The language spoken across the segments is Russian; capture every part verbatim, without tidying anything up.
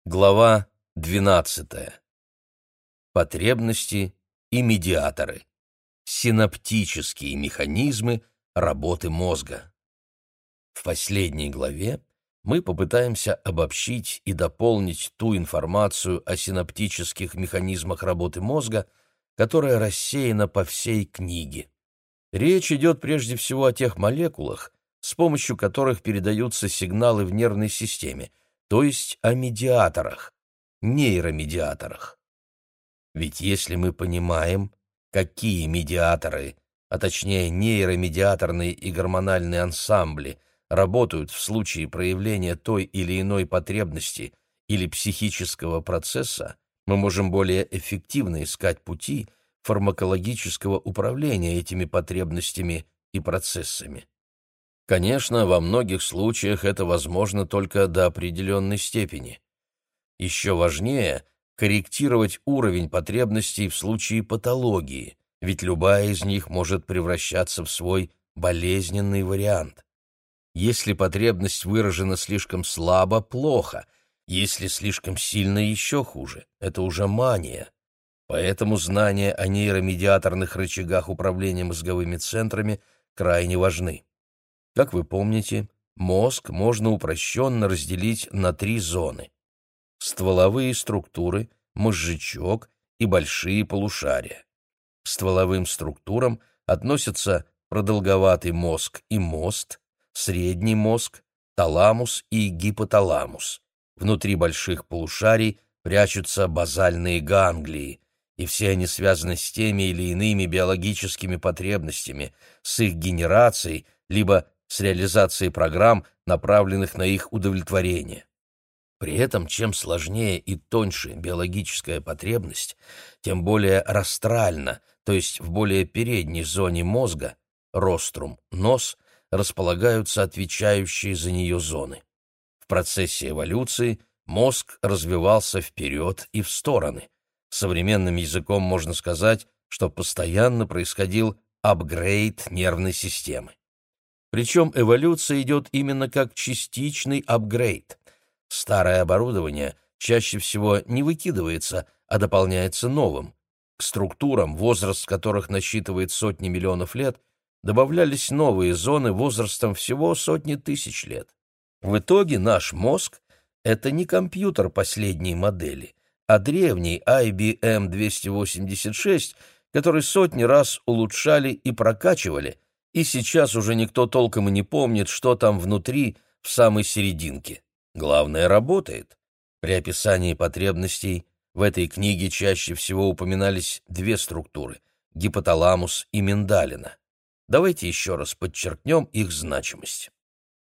Глава двенадцатая. Потребности и медиаторы. Синаптические механизмы работы мозга. В последней главе мы попытаемся обобщить и дополнить ту информацию о синаптических механизмах работы мозга, которая рассеяна по всей книге. Речь идет прежде всего о тех молекулах, с помощью которых передаются сигналы в нервной системе, то есть о медиаторах, нейромедиаторах. Ведь если мы понимаем, какие медиаторы, а точнее нейромедиаторные и гормональные ансамбли, работают в случае проявления той или иной потребности или психического процесса, мы можем более эффективно искать пути фармакологического управления этими потребностями и процессами. Конечно, во многих случаях это возможно только до определенной степени. Еще важнее – корректировать уровень потребностей в случае патологии, ведь любая из них может превращаться в свой болезненный вариант. Если потребность выражена слишком слабо – плохо, если слишком сильно – еще хуже, это уже мания. Поэтому знания о нейромедиаторных рычагах управления мозговыми центрами крайне важны. Как вы помните, мозг можно упрощенно разделить на три зоны: стволовые структуры, мозжечок и большие полушария. К стволовым структурам относятся продолговатый мозг и мост, средний мозг, таламус и гипоталамус. Внутри больших полушарий прячутся базальные ганглии, и все они связаны с теми или иными биологическими потребностями, с их генерацией, либо с реализацией программ, направленных на их удовлетворение. При этом, чем сложнее и тоньше биологическая потребность, тем более растрально, то есть в более передней зоне мозга, рострум, нос, располагаются отвечающие за нее зоны. В процессе эволюции мозг развивался вперед и в стороны. Современным языком можно сказать, что постоянно происходил апгрейд нервной системы. Причем эволюция идет именно как частичный апгрейд. Старое оборудование чаще всего не выкидывается, а дополняется новым. К структурам, возраст которых насчитывает сотни миллионов лет, добавлялись новые зоны возрастом всего сотни тысяч лет. В итоге наш мозг — это не компьютер последней модели, а древний ай би эм двести восемьдесят шесть, который сотни раз улучшали и прокачивали, и сейчас уже никто толком и не помнит, что там внутри, в самой серединке. Главное, работает. При описании потребностей в этой книге чаще всего упоминались две структуры – гипоталамус и миндалина. Давайте еще раз подчеркнем их значимость.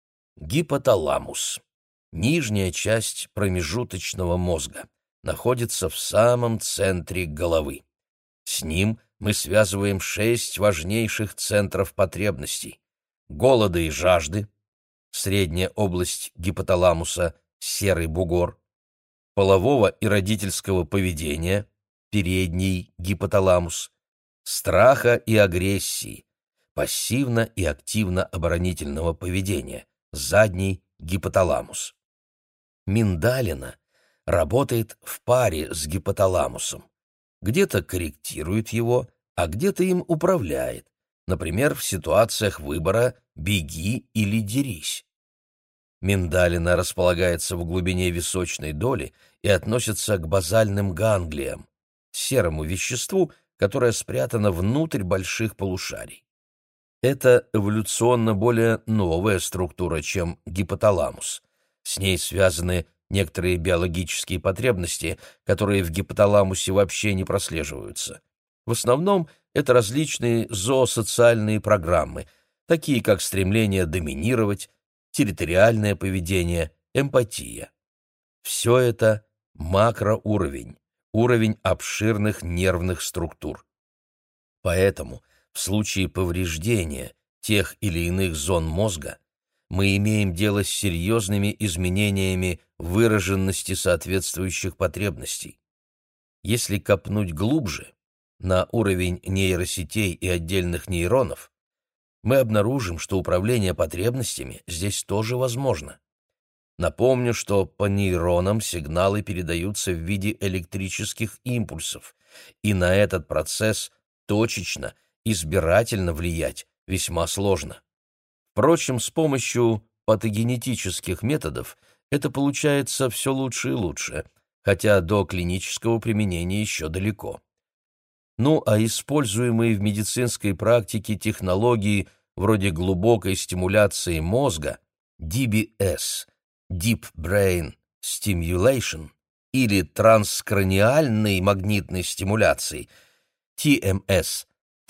Гипоталамус – нижняя часть промежуточного мозга, находится в самом центре головы. С ним мы связываем шесть важнейших центров потребностей: голода и жажды, средняя область гипоталамуса, серый бугор, полового и родительского поведения, передний гипоталамус, страха и агрессии, пассивно и активно-оборонительного поведения, задний гипоталамус. Миндалина работает в паре с гипоталамусом. Где-то корректирует его, а где-то им управляет, например, в ситуациях выбора «беги» или «дерись». Миндалина располагается в глубине височной доли и относится к базальным ганглиям, серому веществу, которое спрятано внутрь больших полушарий. Это эволюционно более новая структура, чем гипоталамус. С ней связаны некоторые биологические потребности, которые в гипоталамусе вообще не прослеживаются. В основном это различные зоосоциальные программы, такие как стремление доминировать, территориальное поведение, эмпатия. Все это макроуровень, уровень обширных нервных структур. Поэтому в случае повреждения тех или иных зон мозга мы имеем дело с серьезными изменениями выраженности соответствующих потребностей. Если копнуть глубже, на уровень нейросетей и отдельных нейронов, мы обнаружим, что управление потребностями здесь тоже возможно. Напомню, что по нейронам сигналы передаются в виде электрических импульсов, и на этот процесс точечно, избирательно влиять весьма сложно. Впрочем, с помощью патогенетических методов это получается все лучше и лучше, хотя до клинического применения еще далеко. Ну а используемые в медицинской практике технологии вроде глубокой стимуляции мозга, ди би эс, Deep Brain Stimulation, или транскраниальной магнитной стимуляции, ти эм эс,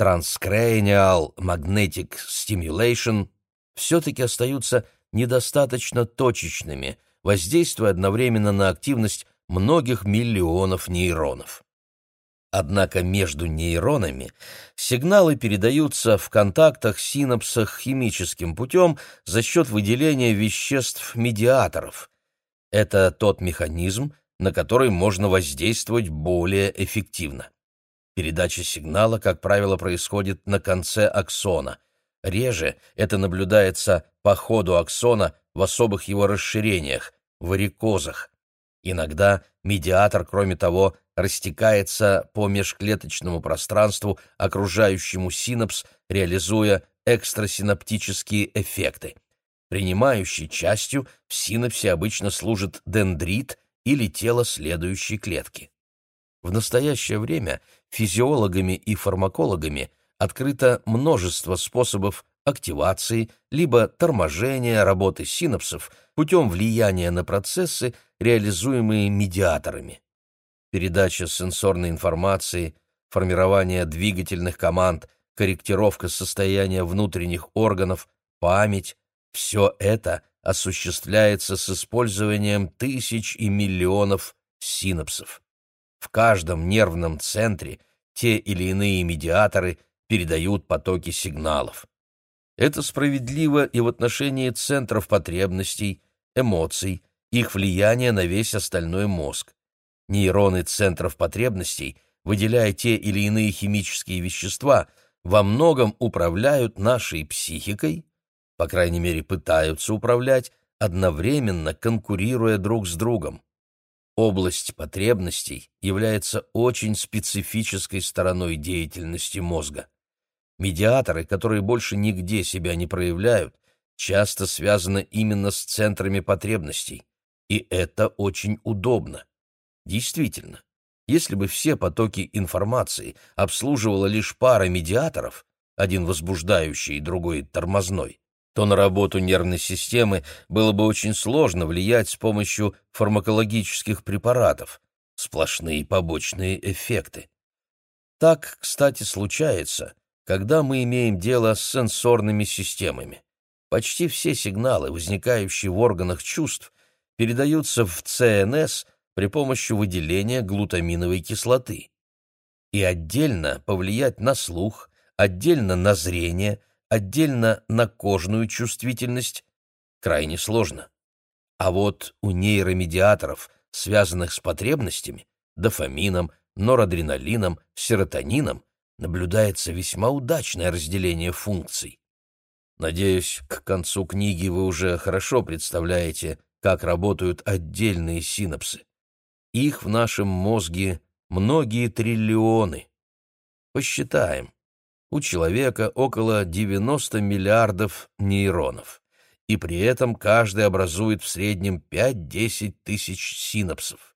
Transcranial Magnetic Stimulation, все-таки остаются недостаточно точечными, воздействуя одновременно на активность многих миллионов нейронов. Однако между нейронами сигналы передаются в контактах-синапсах химическим путем за счет выделения веществ-медиаторов. Это тот механизм, на который можно воздействовать более эффективно. Передача сигнала, как правило, происходит на конце аксона. Реже это наблюдается по ходу аксона в особых его расширениях, варикозах. Иногда медиатор, кроме того, растекается по межклеточному пространству, окружающему синапс, реализуя экстрасинаптические эффекты. Принимающей частью в синапсе обычно служит дендрит или тело следующей клетки. В настоящее время физиологами и фармакологами открыто множество способов активации либо торможения работы синапсов путем влияния на процессы, реализуемые медиаторами. Передача сенсорной информации, формирование двигательных команд, корректировка состояния внутренних органов, память — все это осуществляется с использованием тысяч и миллионов синапсов. В каждом нервном центре те или иные медиаторы передают потоки сигналов. Это справедливо и в отношении центров потребностей, эмоций, их влияния на весь остальной мозг. Нейроны центров потребностей, выделяя те или иные химические вещества, во многом управляют нашей психикой, по крайней мере пытаются управлять, одновременно конкурируя друг с другом. Область потребностей является очень специфической стороной деятельности мозга. Медиаторы, которые больше нигде себя не проявляют, часто связаны именно с центрами потребностей, и это очень удобно. Действительно, если бы все потоки информации обслуживала лишь пара медиаторов, один возбуждающий и другой тормозной, то на работу нервной системы было бы очень сложно влиять с помощью фармакологических препаратов, сплошные побочные эффекты. Так, кстати, случается, когда мы имеем дело с сенсорными системами. Почти все сигналы, возникающие в органах чувств, передаются в цэ эн эс при помощи выделения глутаминовой кислоты. И отдельно повлиять на слух, отдельно на зрение, отдельно на кожную чувствительность крайне сложно. А вот у нейромедиаторов, связанных с потребностями, дофамином, норадреналином, серотонином, наблюдается весьма удачное разделение функций. Надеюсь, к концу книги вы уже хорошо представляете, как работают отдельные синапсы. Их в нашем мозге многие триллионы. Посчитаем. У человека около девяноста миллиардов нейронов, и при этом каждый образует в среднем пять-десять тысяч синапсов.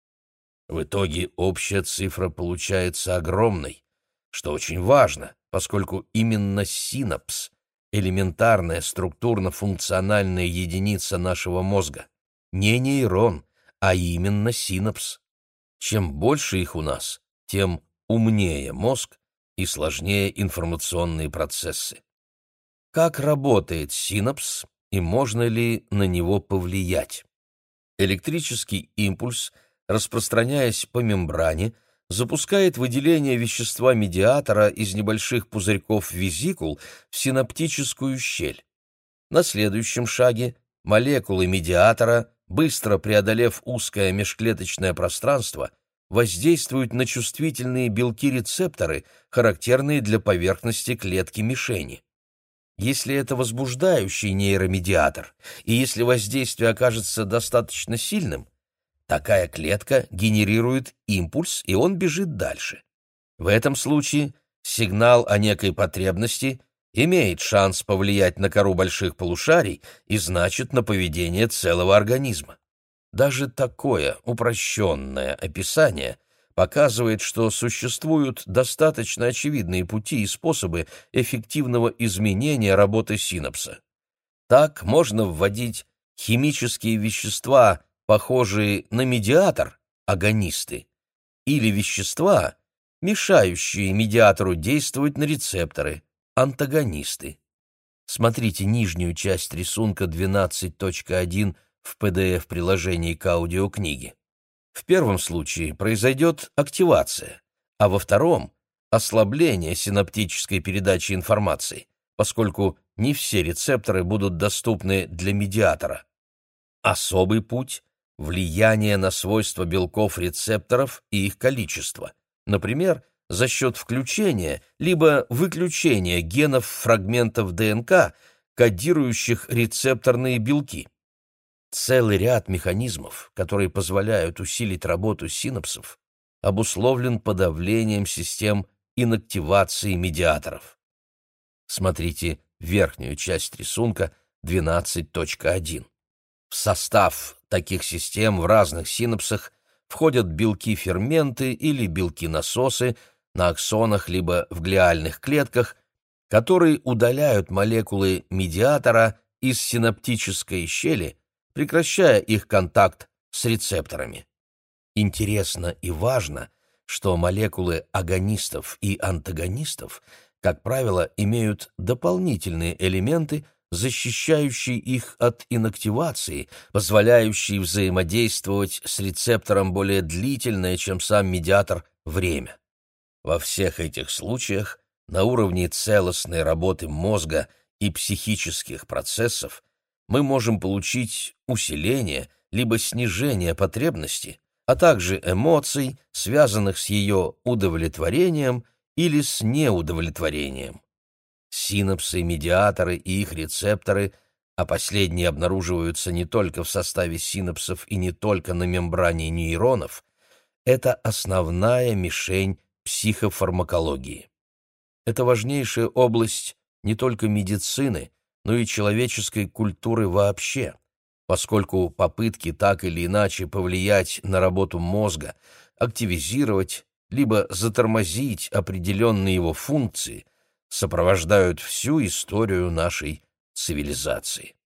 В итоге общая цифра получается огромной, что очень важно, поскольку именно синапс — элементарная структурно-функциональная единица нашего мозга, не нейрон, а именно синапс. Чем больше их у нас, тем умнее мозг и сложнее информационные процессы. Как работает синапс и можно ли на него повлиять? Электрический импульс, распространяясь по мембране, запускает выделение вещества-медиатора из небольших пузырьков-везикул в синаптическую щель. На следующем шаге молекулы медиатора, быстро преодолев узкое межклеточное пространство, воздействуют на чувствительные белки-рецепторы, характерные для поверхности клетки-мишени. Если это возбуждающий нейромедиатор, и если воздействие окажется достаточно сильным, такая клетка генерирует импульс, и он бежит дальше. В этом случае сигнал о некой потребности имеет шанс повлиять на кору больших полушарий и значит на поведение целого организма. Даже такое упрощенное описание показывает, что существуют достаточно очевидные пути и способы эффективного изменения работы синапса. Так можно вводить химические вещества, похожие на медиатор, агонисты, или вещества, мешающие медиатору действовать на рецепторы, антагонисты. Смотрите нижнюю часть рисунка двенадцать точка один в пи ди эф-приложении к аудиокниге. В первом случае произойдет активация, а во втором — ослабление синаптической передачи информации, поскольку не все рецепторы будут доступны для медиатора. Особый путь — влияние на свойства белков рецепторов и их количество, например, за счет включения либо выключения генов фрагментов ДНК, кодирующих рецепторные белки. Целый ряд механизмов, которые позволяют усилить работу синапсов, обусловлен подавлением систем инактивации медиаторов. Смотрите верхнюю часть рисунка двенадцать точка один. В состав таких систем в разных синапсах входят белки-ферменты или белки-насосы на аксонах либо в глиальных клетках, которые удаляют молекулы медиатора из синаптической щели, прекращая их контакт с рецепторами. Интересно и важно, что молекулы агонистов и антагонистов, как правило, имеют дополнительные элементы, защищающие их от инактивации, позволяющие взаимодействовать с рецептором более длительное, чем сам медиатор, время. Во всех этих случаях на уровне целостной работы мозга и психических процессов мы можем получить усиление либо снижение потребности, а также эмоций, связанных с ее удовлетворением или с неудовлетворением. Синапсы, медиаторы и их рецепторы, а последние обнаруживаются не только в составе синапсов и не только на мембране нейронов, это основная мишень психофармакологии. Это важнейшая область не только медицины, но и человеческой культуры вообще, поскольку попытки так или иначе повлиять на работу мозга, активизировать либо затормозить определенные его функции сопровождают всю историю нашей цивилизации.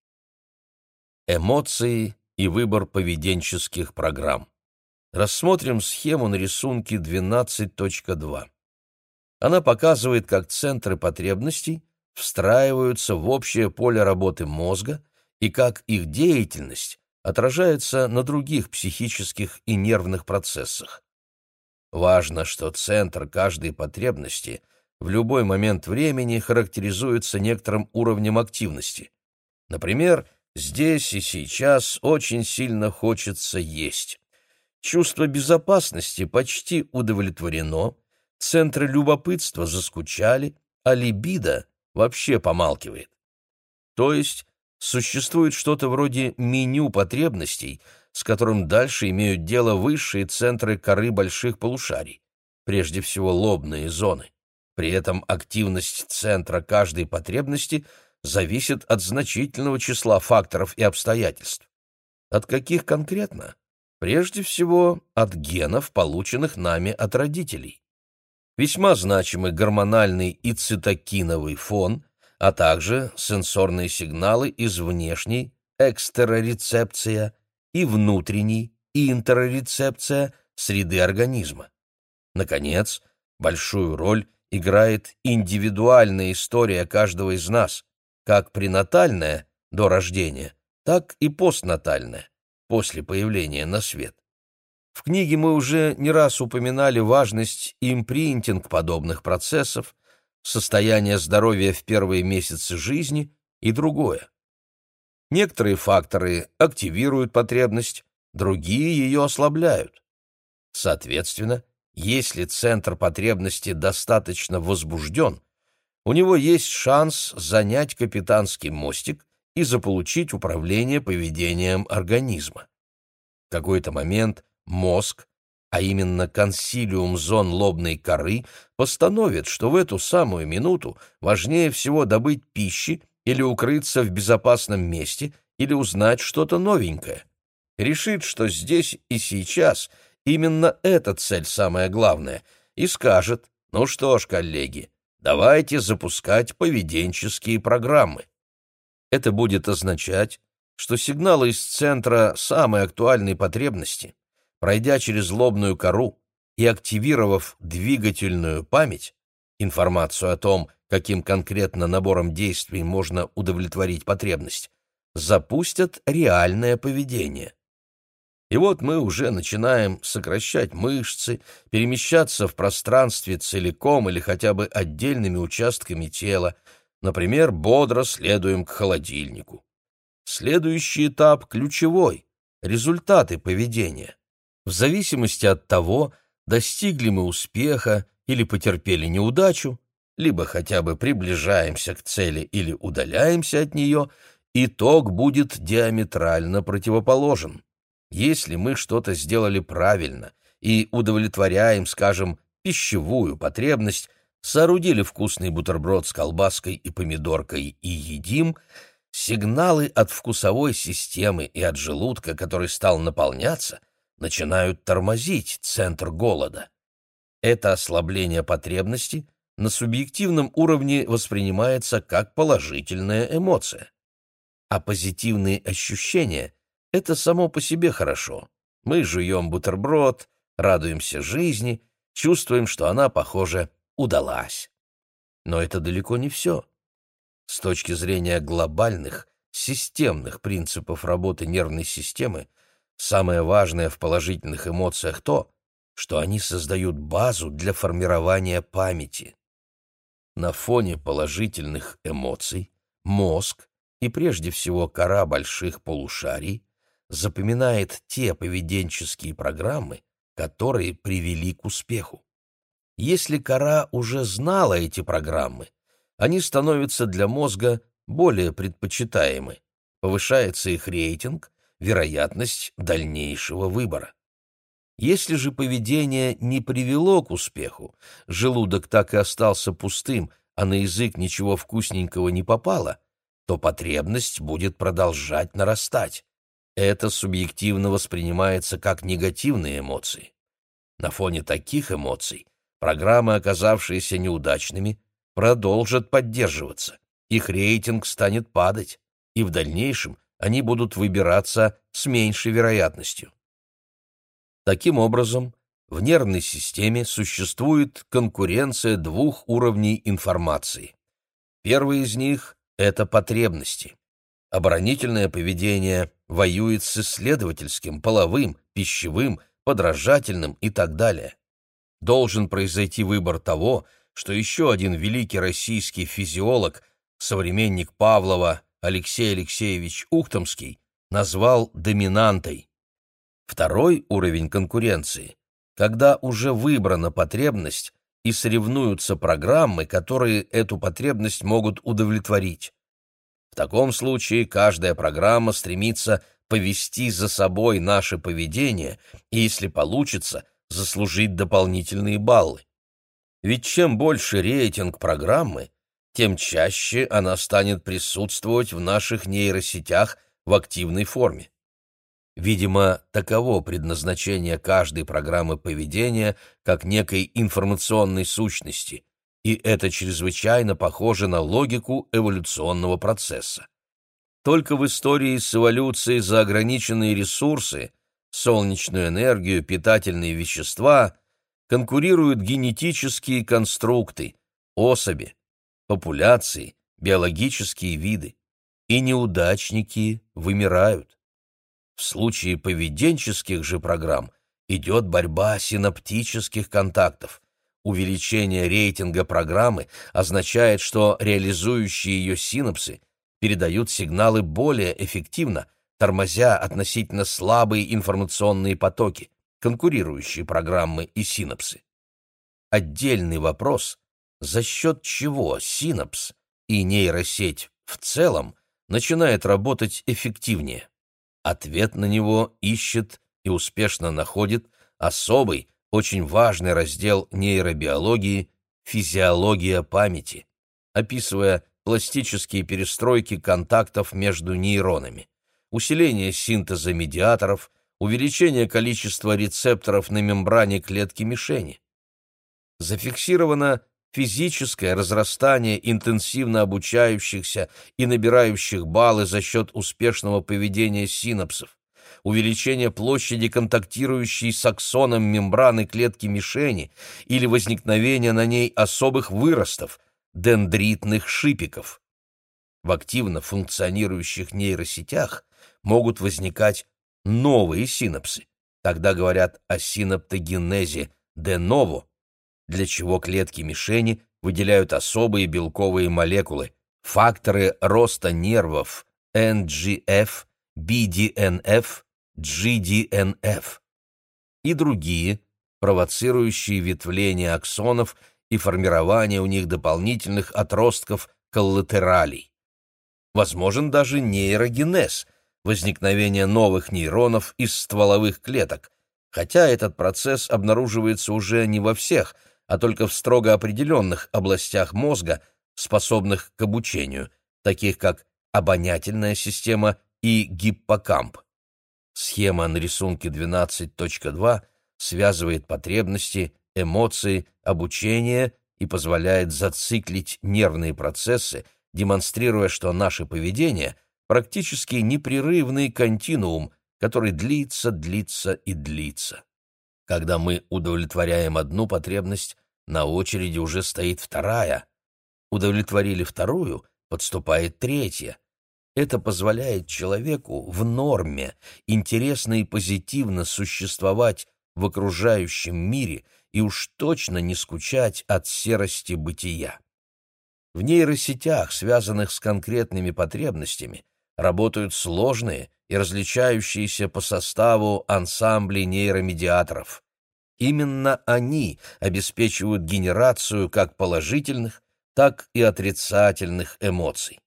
Эмоции и выбор поведенческих программ. Рассмотрим схему на рисунке двенадцать точка два. Она показывает, как центры потребностей встраиваются в общее поле работы мозга и как их деятельность отражается на других психических и нервных процессах. Важно, что центр каждой потребности в любой момент времени характеризуется некоторым уровнем активности. Например, здесь и сейчас очень сильно хочется есть. Чувство безопасности почти удовлетворено, центры любопытства заскучали, а либидо вообще помалкивает. То есть существует что-то вроде меню потребностей, с которым дальше имеют дело высшие центры коры больших полушарий, прежде всего лобные зоны. При этом активность центра каждой потребности зависит от значительного числа факторов и обстоятельств. От каких конкретно? Прежде всего, от генов, полученных нами от родителей. Весьма значимы гормональный и цитокиновый фон, а также сенсорные сигналы из внешней, экстерорецепция, и внутренней, интерорецепция среды организма. Наконец, большую роль играет индивидуальная история каждого из нас, как пренатальная, до рождения, так и постнатальная, после появления на свет. В книге мы уже не раз упоминали важность импринтинг подобных процессов, состояние здоровья в первые месяцы жизни и другое. Некоторые факторы активируют потребность, другие ее ослабляют. Соответственно, если центр потребности достаточно возбужден, у него есть шанс занять капитанский мостик и заполучить управление поведением организма. В какой-то момент мозг, а именно консилиум зон лобной коры, постановит, что в эту самую минуту важнее всего добыть пищи или укрыться в безопасном месте, или узнать что-то новенькое. Решит, что здесь и сейчас именно эта цель самая главная, и скажет: ну что ж, коллеги, давайте запускать поведенческие программы. Это будет означать, что сигналы из центра самой актуальной потребности, пройдя через лобную кору и активировав двигательную память, информацию о том, каким конкретно набором действий можно удовлетворить потребность, запустят реальное поведение. И вот мы уже начинаем сокращать мышцы, перемещаться в пространстве целиком или хотя бы отдельными участками тела, например, бодро следуем к холодильнику. Следующий этап ключевой — результаты поведения. В зависимости от того, достигли мы успеха или потерпели неудачу, либо хотя бы приближаемся к цели или удаляемся от нее, итог будет диаметрально противоположен. Если мы что-то сделали правильно и удовлетворяем, скажем, пищевую потребность, соорудили вкусный бутерброд с колбаской и помидоркой и едим, сигналы от вкусовой системы и от желудка, который стал наполняться, начинают тормозить центр голода. Это ослабление потребности на субъективном уровне воспринимается как положительная эмоция. А позитивные ощущения — это само по себе хорошо. Мы жуем бутерброд, радуемся жизни, чувствуем, что она, похоже, удалась. Но это далеко не все. С точки зрения глобальных, системных принципов работы нервной системы, самое важное в положительных эмоциях то, что они создают базу для формирования памяти. На фоне положительных эмоций мозг, и прежде всего кора больших полушарий, запоминает те поведенческие программы, которые привели к успеху. Если кора уже знала эти программы, они становятся для мозга более предпочитаемы, повышается их рейтинг, вероятность дальнейшего выбора. Если же поведение не привело к успеху, желудок так и остался пустым, а на язык ничего вкусненького не попало, то потребность будет продолжать нарастать. Это субъективно воспринимается как негативные эмоции. На фоне таких эмоций программы, оказавшиеся неудачными, продолжат поддерживаться, их рейтинг станет падать, и в дальнейшем они будут выбираться с меньшей вероятностью. Таким образом, в нервной системе существует конкуренция двух уровней информации. Первый из них — это потребности. Оборонительное поведение воюет с исследовательским, половым, пищевым, подражательным и так далее. Должен произойти выбор того, что еще один великий российский физиолог, современник Павлова Алексей Алексеевич Ухтомский, назвал доминантой. Второй уровень конкуренции, когда уже выбрана потребность и соревнуются программы, которые эту потребность могут удовлетворить. В таком случае каждая программа стремится повести за собой наше поведение и, если получится, заслужить дополнительные баллы. Ведь чем больше рейтинг программы, тем чаще она станет присутствовать в наших нейросетях в активной форме. Видимо, таково предназначение каждой программы поведения как некой информационной сущности, и это чрезвычайно похоже на логику эволюционного процесса. Только в истории с эволюцией за ограниченные ресурсы, солнечную энергию, питательные вещества, конкурируют генетические конструкты, особи, популяции, биологические виды, и неудачники вымирают. В случае поведенческих же программ идет борьба синаптических контактов. Увеличение рейтинга программы означает, что реализующие ее синапсы передают сигналы более эффективно, тормозя относительно слабые информационные потоки, конкурирующие программы и синапсы. Отдельный вопрос, за счет чего синапс и нейросеть в целом начинает работать эффективнее? Ответ на него ищет и успешно находит особый, очень важный раздел нейробиологии «Физиология памяти», описывая пластические перестройки контактов между нейронами, усиление синтеза медиаторов, увеличение количества рецепторов на мембране клетки мишени. Зафиксировано физическое разрастание интенсивно обучающихся и набирающих баллы за счет успешного поведения синапсов, увеличение площади контактирующей с аксоном мембраны клетки мишени или возникновение на ней особых выростов, дендритных шипиков. В активно функционирующих нейросетях могут возникать новые синапсы. Тогда говорят о синаптогенезе де-ново, для чего клетки мишени выделяют особые белковые молекулы, факторы роста нервов эн джи эф, би ди эн эф, джи ди эн эф и другие, провоцирующие ветвление аксонов и формирование у них дополнительных отростков коллатералей. Возможен даже нейрогенез, возникновение новых нейронов из стволовых клеток, хотя этот процесс обнаруживается уже не во всех, а только в строго определенных областях мозга, способных к обучению, таких как обонятельная система и гиппокамп. Схема на рисунке двенадцать точка два связывает потребности, эмоции, обучение и позволяет зациклить нервные процессы, демонстрируя, что наше поведение практически непрерывный континуум, который длится, длится и длится. Когда мы удовлетворяем одну потребность, на очереди уже стоит вторая. Удовлетворили вторую, подступает третья. Это позволяет человеку в норме интересно и позитивно существовать в окружающем мире и уж точно не скучать от серости бытия. В нейросетях, связанных с конкретными потребностями, работают сложные и различающиеся по составу ансамбли нейромедиаторов. Именно они обеспечивают генерацию как положительных, так и отрицательных эмоций.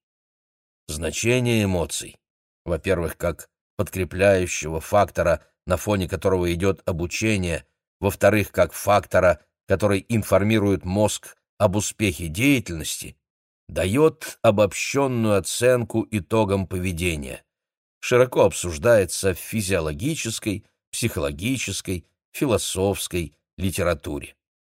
Значение эмоций, во-первых, как подкрепляющего фактора, на фоне которого идет обучение, во-вторых, как фактора, который информирует мозг об успехе деятельности, дает обобщенную оценку итогам поведения. Широко обсуждается в физиологической, психологической, философской литературе.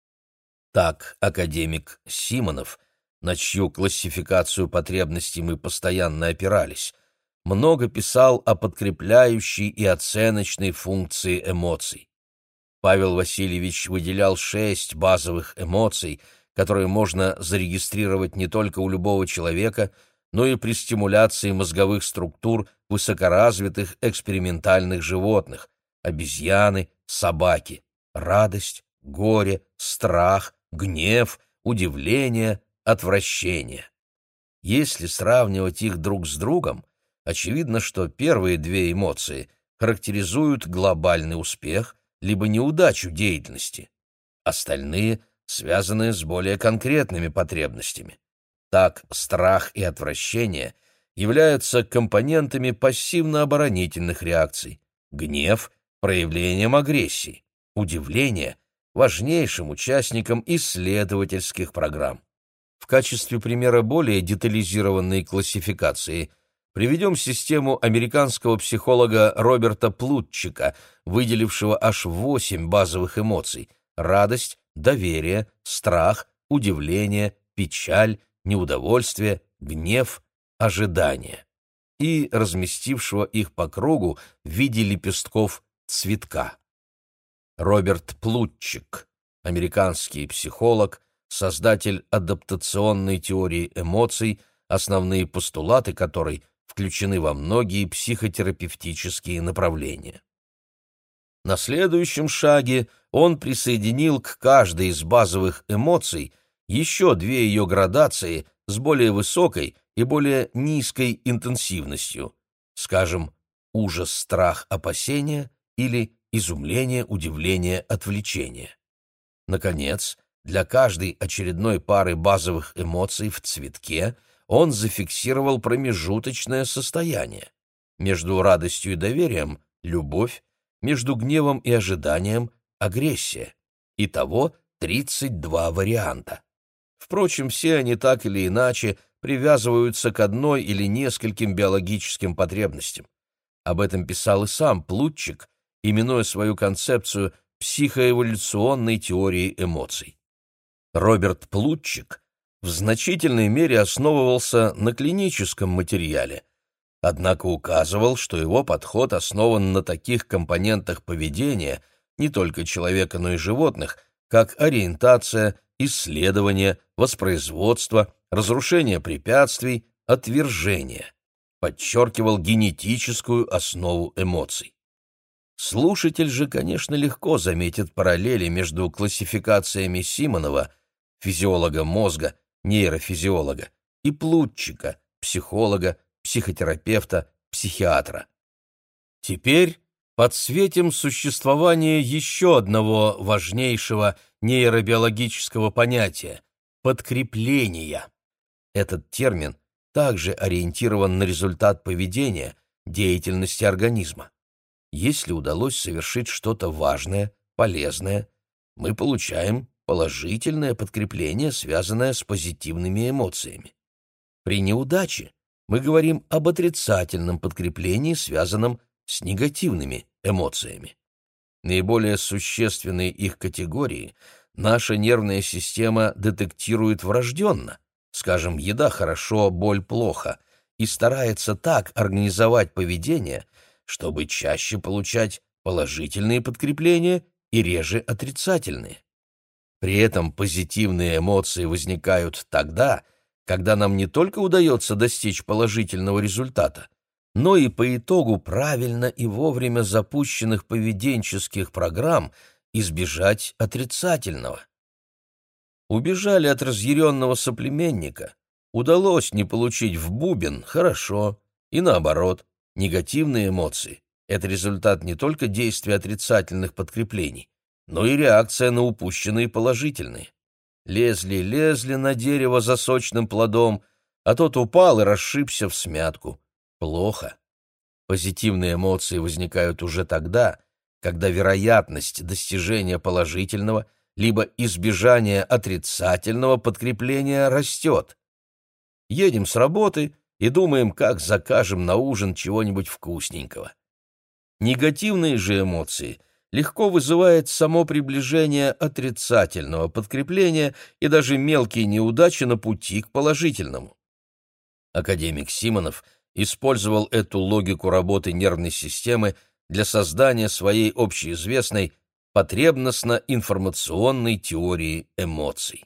Так академик Симонов, на чью классификацию потребностей мы постоянно опирались, много писал о подкрепляющей и оценочной функции эмоций. Павел Васильевич выделял шесть базовых эмоций, которые можно зарегистрировать не только у любого человека, но и при стимуляции мозговых структур высокоразвитых экспериментальных животных – обезьяны, собаки, радость, горе, страх, гнев, удивление, отвращение. Если сравнивать их друг с другом, очевидно, что первые две эмоции характеризуют глобальный успех либо неудачу деятельности, остальные связаны с более конкретными потребностями. Так, страх и отвращение являются компонентами пассивно-оборонительных реакций, гнев – проявлением агрессии, удивление – важнейшим участником исследовательских программ. В качестве примера более детализированной классификации приведем систему американского психолога Роберта Плутчика, выделившего аж восемь базовых эмоций – радость, доверие, страх, удивление, печаль, неудовольствие, гнев, ожидание, и разместившего их по кругу в виде лепестков цветка. Роберт Плутчик, американский психолог, создатель адаптационной теории эмоций, основные постулаты которой включены во многие психотерапевтические направления. На следующем шаге он присоединил к каждой из базовых эмоций еще две ее градации с более высокой и более низкой интенсивностью, скажем, ужас, страх, опасение или изумление, удивление, отвлечение. Наконец, для каждой очередной пары базовых эмоций в цветке он зафиксировал промежуточное состояние. Между радостью и доверием — любовь, между гневом и ожиданием — агрессия. Итого тридцать два варианта. Впрочем, все они так или иначе привязываются к одной или нескольким биологическим потребностям. Об этом писал и сам Плутчик, именуя свою концепцию психоэволюционной теорией эмоций. Роберт Плутчик в значительной мере основывался на клиническом материале, однако указывал, что его подход основан на таких компонентах поведения не только человека, но и животных, как ориентация, исследование, воспроизводство, разрушение препятствий, отвержение. Подчеркивал генетическую основу эмоций. Слушатель же, конечно, легко заметит параллели между классификациями Симонова, физиолога мозга, нейрофизиолога, и Плутчика, психолога, психотерапевта, психиатра. Теперь подсветим существование еще одного важнейшего нейробиологического понятия — подкрепления. Этот термин также ориентирован на результат поведения, деятельности организма. Если удалось совершить что-то важное, полезное, мы получаем положительное подкрепление, связанное с позитивными эмоциями. При неудаче мы говорим об отрицательном подкреплении, связанном с негативными эмоциями. Наиболее существенные их категории наша нервная система детектирует врожденно, скажем, еда хорошо, боль плохо, и старается так организовать поведение, чтобы чаще получать положительные подкрепления и реже отрицательные. При этом позитивные эмоции возникают тогда, когда нам не только удается достичь положительного результата, но и по итогу правильно и вовремя запущенных поведенческих программ избежать отрицательного. Убежали от разъяренного соплеменника, удалось не получить в бубен — хорошо, и наоборот, негативные эмоции — это результат не только действия отрицательных подкреплений, но и реакция на упущенные положительные. Лезли, лезли на дерево за сочным плодом, а тот упал и расшибся всмятку. Плохо. Позитивные эмоции возникают уже тогда, когда вероятность достижения положительного либо избежания отрицательного подкрепления растет. Едем с работы и думаем, как закажем на ужин чего-нибудь вкусненького. Негативные же эмоции легко вызывает само приближение отрицательного подкрепления и даже мелкие неудачи на пути к положительному. Академик Симонов использовал эту логику работы нервной системы для создания своей общеизвестной потребностно-информационной теории эмоций.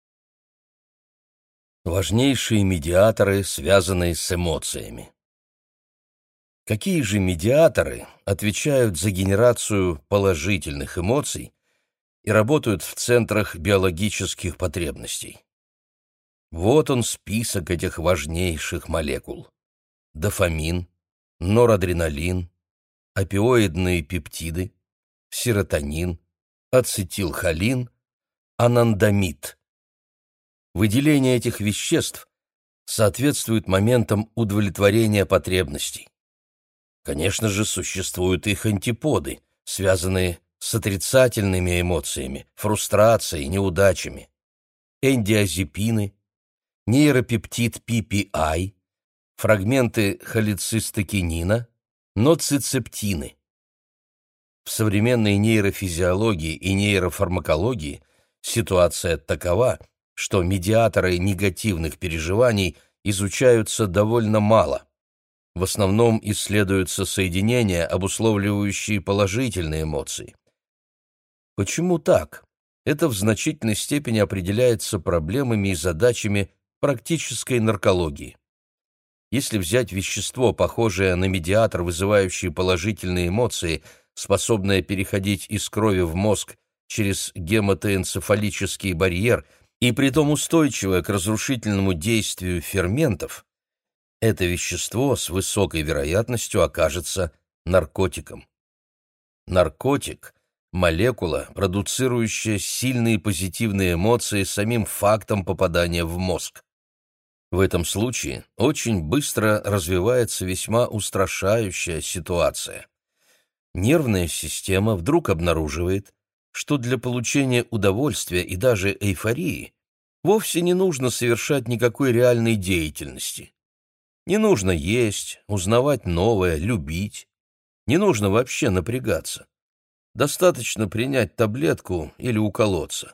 Важнейшие медиаторы, связанные с эмоциями. Какие же медиаторы отвечают за генерацию положительных эмоций и работают в центрах биологических потребностей? Вот он список этих важнейших молекул. Дофамин, норадреналин, опиоидные пептиды, серотонин, ацетилхолин, анандамид. Выделение этих веществ соответствует моментам удовлетворения потребностей. Конечно же, существуют их антиподы, связанные с отрицательными эмоциями, фрустрацией, неудачами. Эндиазепины, нейропептид пи пи ай, фрагменты холецистокинина, ноцицептины. В современной нейрофизиологии и нейрофармакологии ситуация такова, что медиаторы негативных переживаний изучаются довольно мало. В основном исследуются соединения, обусловливающие положительные эмоции. Почему так? Это в значительной степени определяется проблемами и задачами практической наркологии. Если взять вещество, похожее на медиатор, вызывающее положительные эмоции, способное переходить из крови в мозг через гематоэнцефалический барьер и притом устойчивое к разрушительному действию ферментов, это вещество с высокой вероятностью окажется наркотиком. Наркотик молекула, продуцирующая сильные позитивные эмоции самим фактом попадания в мозг. В этом случае очень быстро развивается весьма устрашающая ситуация. Нервная система вдруг обнаруживает, что для получения удовольствия и даже эйфории вовсе не нужно совершать никакой реальной деятельности. Не нужно есть, узнавать новое, любить. Не нужно вообще напрягаться. Достаточно принять таблетку или уколоться.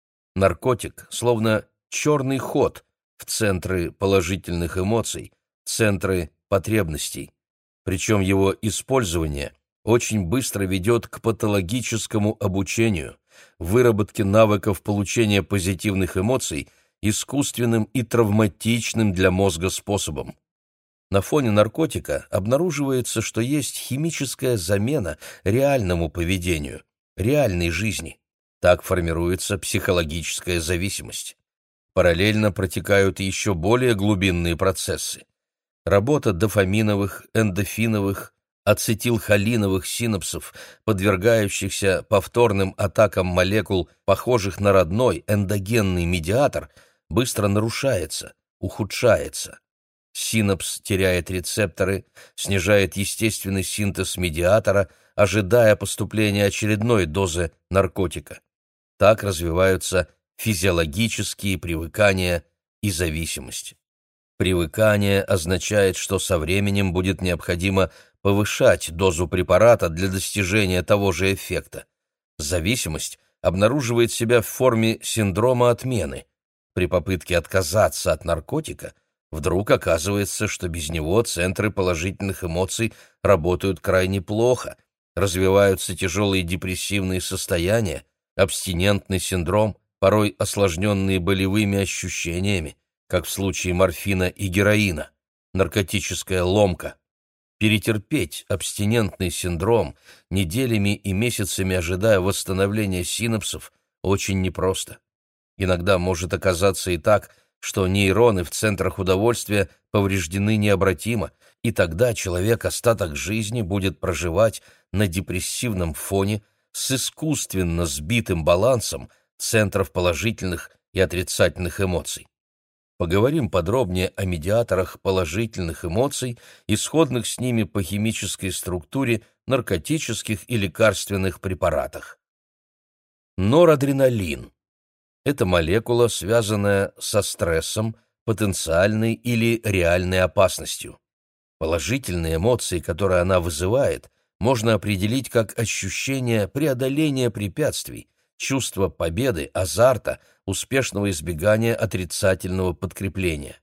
Наркотик словно черный ход в центры положительных эмоций, центры потребностей. Причем его использование очень быстро ведет к патологическому обучению, выработке навыков получения позитивных эмоций искусственным и травматичным для мозга способом. На фоне наркотика обнаруживается, что есть химическая замена реальному поведению, реальной жизни. Так формируется психологическая зависимость. Параллельно протекают еще более глубинные процессы. Работа дофаминовых, эндорфиновых, ацетилхолиновых синапсов, подвергающихся повторным атакам молекул, похожих на родной эндогенный медиатор, быстро нарушается, ухудшается. Синапс теряет рецепторы, снижает естественный синтез медиатора, ожидая поступления очередной дозы наркотика. Так развиваются физиологические привыкания и зависимость. Привыкание означает, что со временем будет необходимо повышать дозу препарата для достижения того же эффекта. Зависимость обнаруживает себя в форме синдрома отмены. При попытке отказаться от наркотика вдруг оказывается, что без него центры положительных эмоций работают крайне плохо, развиваются тяжелые депрессивные состояния, абстинентный синдром, порой осложненные болевыми ощущениями, как в случае морфина и героина, наркотическая ломка. Перетерпеть абстинентный синдром, неделями и месяцами ожидая восстановления синапсов, очень непросто. Иногда может оказаться и так, что нейроны в центрах удовольствия повреждены необратимо, и тогда человек остаток жизни будет проживать на депрессивном фоне с искусственно сбитым балансом центров положительных и отрицательных эмоций. Поговорим подробнее о медиаторах положительных эмоций и сходных с ними по химической структуре наркотических и лекарственных препаратах. Норадреналин – это молекула, связанная со стрессом, потенциальной или реальной опасностью. Положительные эмоции, которые она вызывает, можно определить как ощущение преодоления препятствий, чувство победы, азарта, успешного избегания отрицательного подкрепления.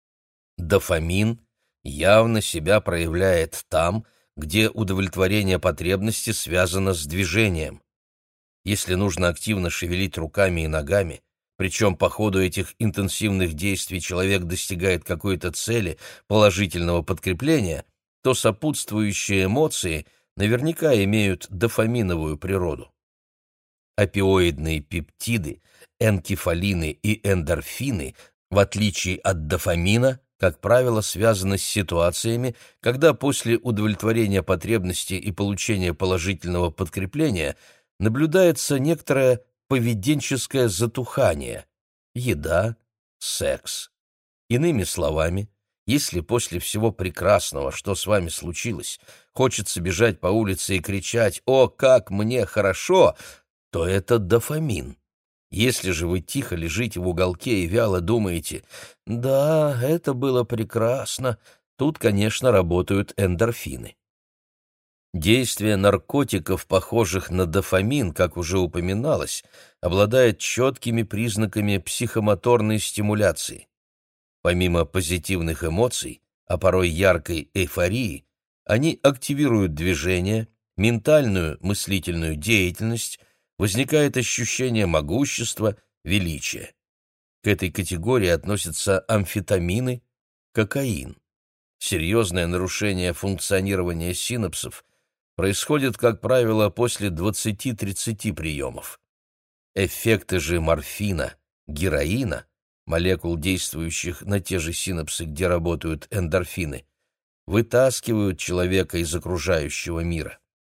Дофамин явно себя проявляет там, где удовлетворение потребности связано с движением. Если нужно активно шевелить руками и ногами, причем по ходу этих интенсивных действий человек достигает какой-то цели, положительного подкрепления, то сопутствующие эмоции наверняка имеют дофаминовую природу. Опиоидные пептиды, энкефалины и эндорфины, в отличие от дофамина, как правило, связаны с ситуациями, когда после удовлетворения потребности и получения положительного подкрепления наблюдается некоторое поведенческое затухание – еда, секс. Иными словами, если после всего прекрасного, что с вами случилось, хочется бежать по улице и кричать «О, как мне хорошо!», то это дофамин. Если же вы тихо лежите в уголке и вяло думаете «Да, это было прекрасно», тут, конечно, работают эндорфины. Действие наркотиков, похожих на дофамин, как уже упоминалось, обладает четкими признаками психомоторной стимуляции. Помимо позитивных эмоций, а порой яркой эйфории, они активируют движение, ментальную мыслительную деятельность, возникает ощущение могущества, величия. К этой категории относятся амфетамины, кокаин. Серьезное нарушение функционирования синапсов происходит, как правило, после двадцати-тридцати приемов. Эффекты же морфина, героина, молекул, действующих на те же синапсы, где работают эндорфины, вытаскивают человека из окружающего мира.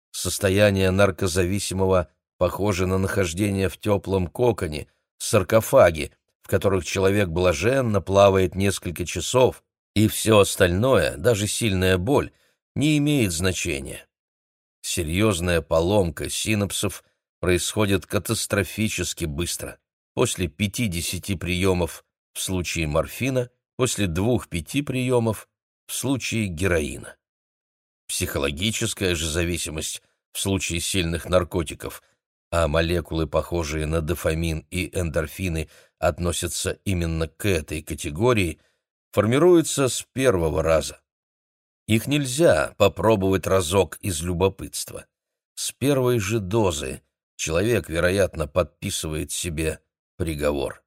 Состояние наркозависимого похоже на нахождение в теплом коконе, саркофаге, в которых человек блаженно плавает несколько часов, и все остальное, даже сильная боль, не имеет значения. Серьезная поломка синапсов происходит катастрофически быстро. После пяти-десяти приемов в случае морфина, после двух-пяти приемов в случае героина. Психологическая же зависимость в случае сильных наркотиков, а молекулы, похожие на дофамин и эндорфины, относятся именно к этой категории, формируется с первого раза. Их нельзя попробовать разок из любопытства. С первой же дозы человек, вероятно, подписывает себе приговор.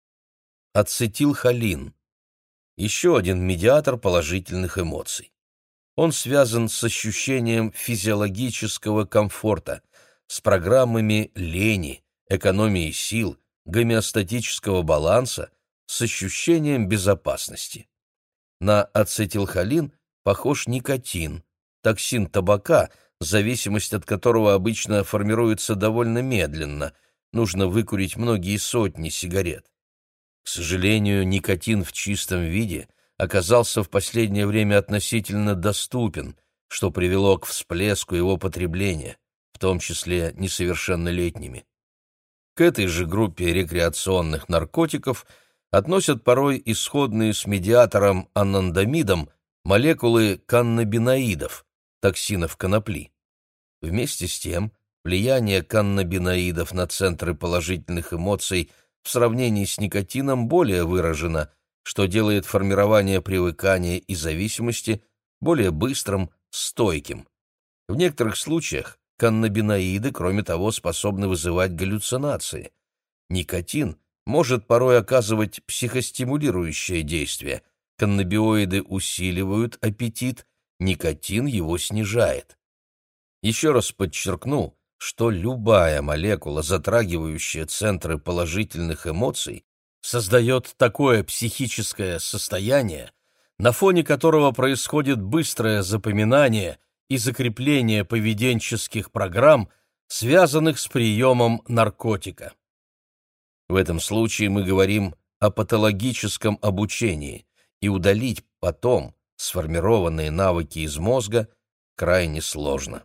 Ацетилхолин – еще один медиатор положительных эмоций. Он связан с ощущением физиологического комфорта, с программами лени, экономии сил, гомеостатического баланса, с ощущением безопасности. На ацетилхолин похож никотин, токсин табака, зависимость от которого обычно формируется довольно медленно, нужно выкурить многие сотни сигарет. К сожалению, никотин в чистом виде оказался в последнее время относительно доступен, что привело к всплеску его потребления, в том числе несовершеннолетними. К этой же группе рекреационных наркотиков относят порой исходные с медиатором анандамидом молекулы каннабиноидов, токсинов конопли. Вместе с тем, влияние каннабиноидов на центры положительных эмоций в сравнении с никотином более выражено, что делает формирование привыкания и зависимости более быстрым, стойким. В некоторых случаях каннабиноиды, кроме того, способны вызывать галлюцинации. Никотин может порой оказывать психостимулирующее действие. Каннабиоиды усиливают аппетит, никотин его снижает. Еще раз подчеркну, что любая молекула, затрагивающая центры положительных эмоций, создает такое психическое состояние, на фоне которого происходит быстрое запоминание и закрепление поведенческих программ, связанных с приемом наркотика. В этом случае мы говорим о патологическом обучении, и удалить потом сформированные навыки из мозга крайне сложно.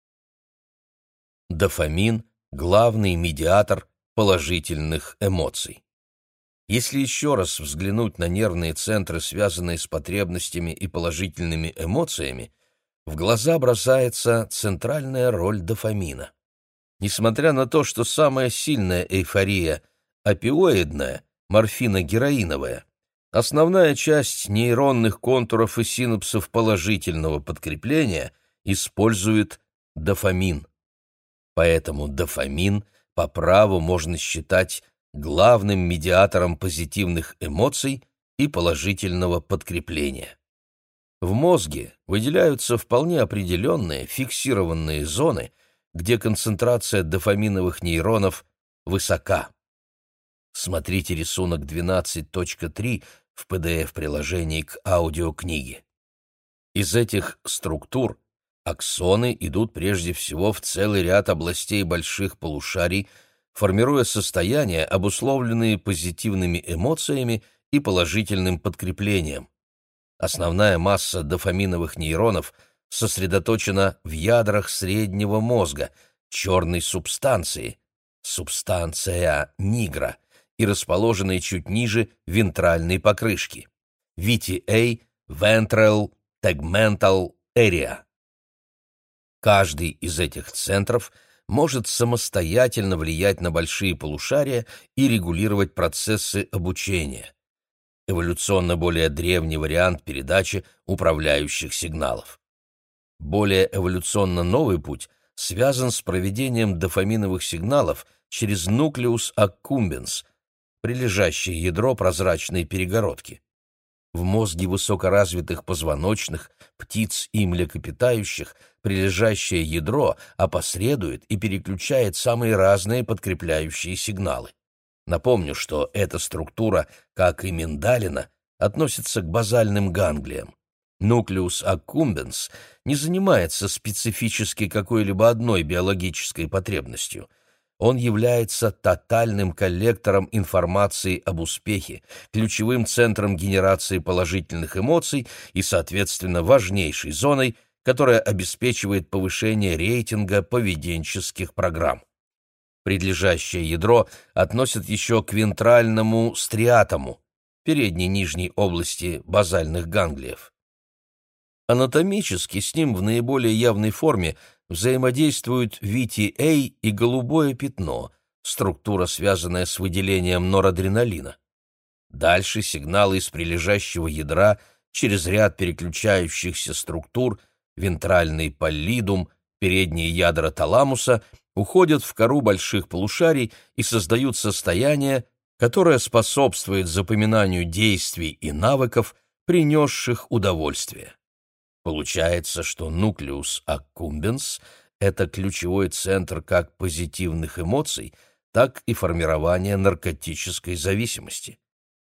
Дофамин – главный медиатор положительных эмоций. Если еще раз взглянуть на нервные центры, связанные с потребностями и положительными эмоциями, в глаза бросается центральная роль дофамина. Несмотря на то, что самая сильная эйфория – опиоидная, морфино-героиновая, основная часть нейронных контуров и синапсов положительного подкрепления использует дофамин. Поэтому дофамин по праву можно считать главным медиатором позитивных эмоций и положительного подкрепления. В мозге выделяются вполне определенные фиксированные зоны, где концентрация дофаминовых нейронов высока. Смотрите рисунок двенадцать точка три в пи ди эф-приложении к аудиокниге. Из этих структур аксоны идут прежде всего в целый ряд областей больших полушарий, формируя состояния, обусловленные позитивными эмоциями и положительным подкреплением. Основная масса дофаминовых нейронов сосредоточена в ядрах среднего мозга, черной субстанции, субстанция нигра, и расположенной чуть ниже вентральной покрышки, ви ти эй – Ventral Tegmental Area. Каждый из этих центров может самостоятельно влиять на большие полушария и регулировать процессы обучения. Эволюционно более древний вариант передачи управляющих сигналов. Более эволюционно новый путь связан с проведением дофаминовых сигналов через нуклеус аккумбенс, прилежащее ядро прозрачной перегородки. В мозге высокоразвитых позвоночных, птиц и млекопитающих прилежащее ядро опосредует и переключает самые разные подкрепляющие сигналы. Напомню, что эта структура, как и миндалина, относится к базальным ганглиям. Nucleus accumbens не занимается специфически какой-либо одной биологической потребностью. Он является тотальным коллектором информации об успехе, ключевым центром генерации положительных эмоций и, соответственно, важнейшей зоной, которая обеспечивает повышение рейтинга поведенческих программ. Предлежащее ядро относят еще к вентральному стриатуму, передней нижней области базальных ганглиев. Анатомически с ним в наиболее явной форме взаимодействуют ви ти эй и голубое пятно, структура, связанная с выделением норадреналина. Дальше сигналы из прилежащего ядра через ряд переключающихся структур, вентральный паллидум, передние ядра таламуса, уходят в кору больших полушарий и создают состояние, которое способствует запоминанию действий и навыков, принесших удовольствие. Получается, что nucleus accumbens — это ключевой центр как позитивных эмоций, так и формирования наркотической зависимости.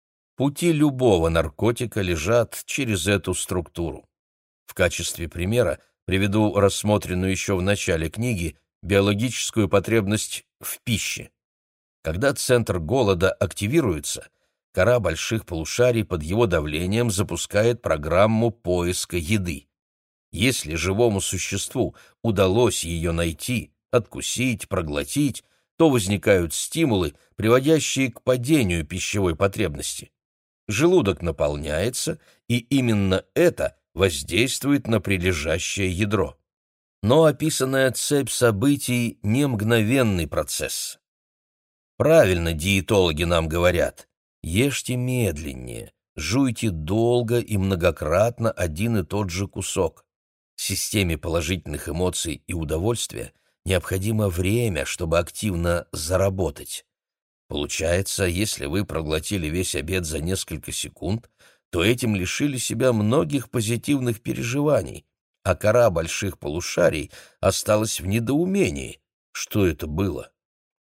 Пути любого наркотика лежат через эту структуру. В качестве примера приведу рассмотренную еще в начале книги биологическую потребность в пище. Когда центр голода активируется, кора больших полушарий под его давлением запускает программу поиска еды. Если живому существу удалось ее найти, откусить, проглотить, то возникают стимулы, приводящие к падению пищевой потребности. Желудок наполняется, и именно это воздействует на прилежащее ядро. Но описанная цепь событий не мгновенный процесс. Правильно диетологи нам говорят: ешьте медленнее, жуйте долго и многократно один и тот же кусок. Системе положительных эмоций и удовольствия необходимо время, чтобы активно заработать. Получается, если вы проглотили весь обед за несколько секунд, то этим лишили себя многих позитивных переживаний, а кора больших полушарий осталась в недоумении. Что это было?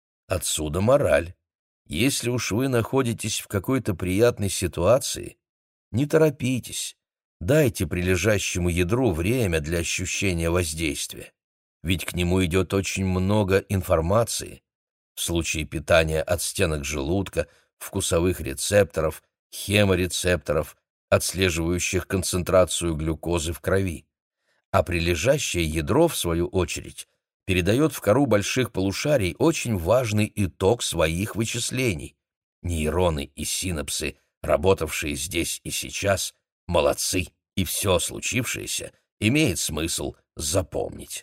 Отсюда мораль. Если уж вы находитесь в какой-то приятной ситуации, не торопитесь. Дайте прилежащему ядру время для ощущения воздействия, ведь к нему идет очень много информации. В случае питания от стенок желудка, вкусовых рецепторов, хеморецепторов, отслеживающих концентрацию глюкозы в крови. А прилежащее ядро, в свою очередь, передает в кору больших полушарий очень важный итог своих вычислений. Нейроны и синапсы, работавшие здесь и сейчас, молодцы, и все случившееся имеет смысл запомнить.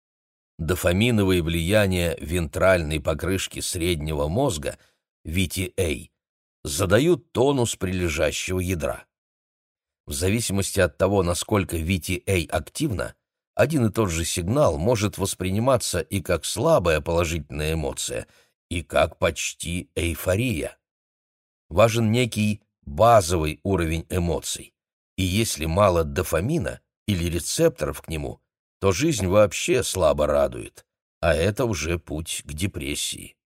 Дофаминовое влияние вентральной покрышки среднего мозга, ви ти эй, задают тонус прилежащего ядра. В зависимости от того, насколько ви ти эй активна, один и тот же сигнал может восприниматься и как слабая положительная эмоция, и как почти эйфория. Важен некий базовый уровень эмоций. И если мало дофамина или рецепторов к нему, то жизнь вообще слабо радует, а это уже путь к депрессии.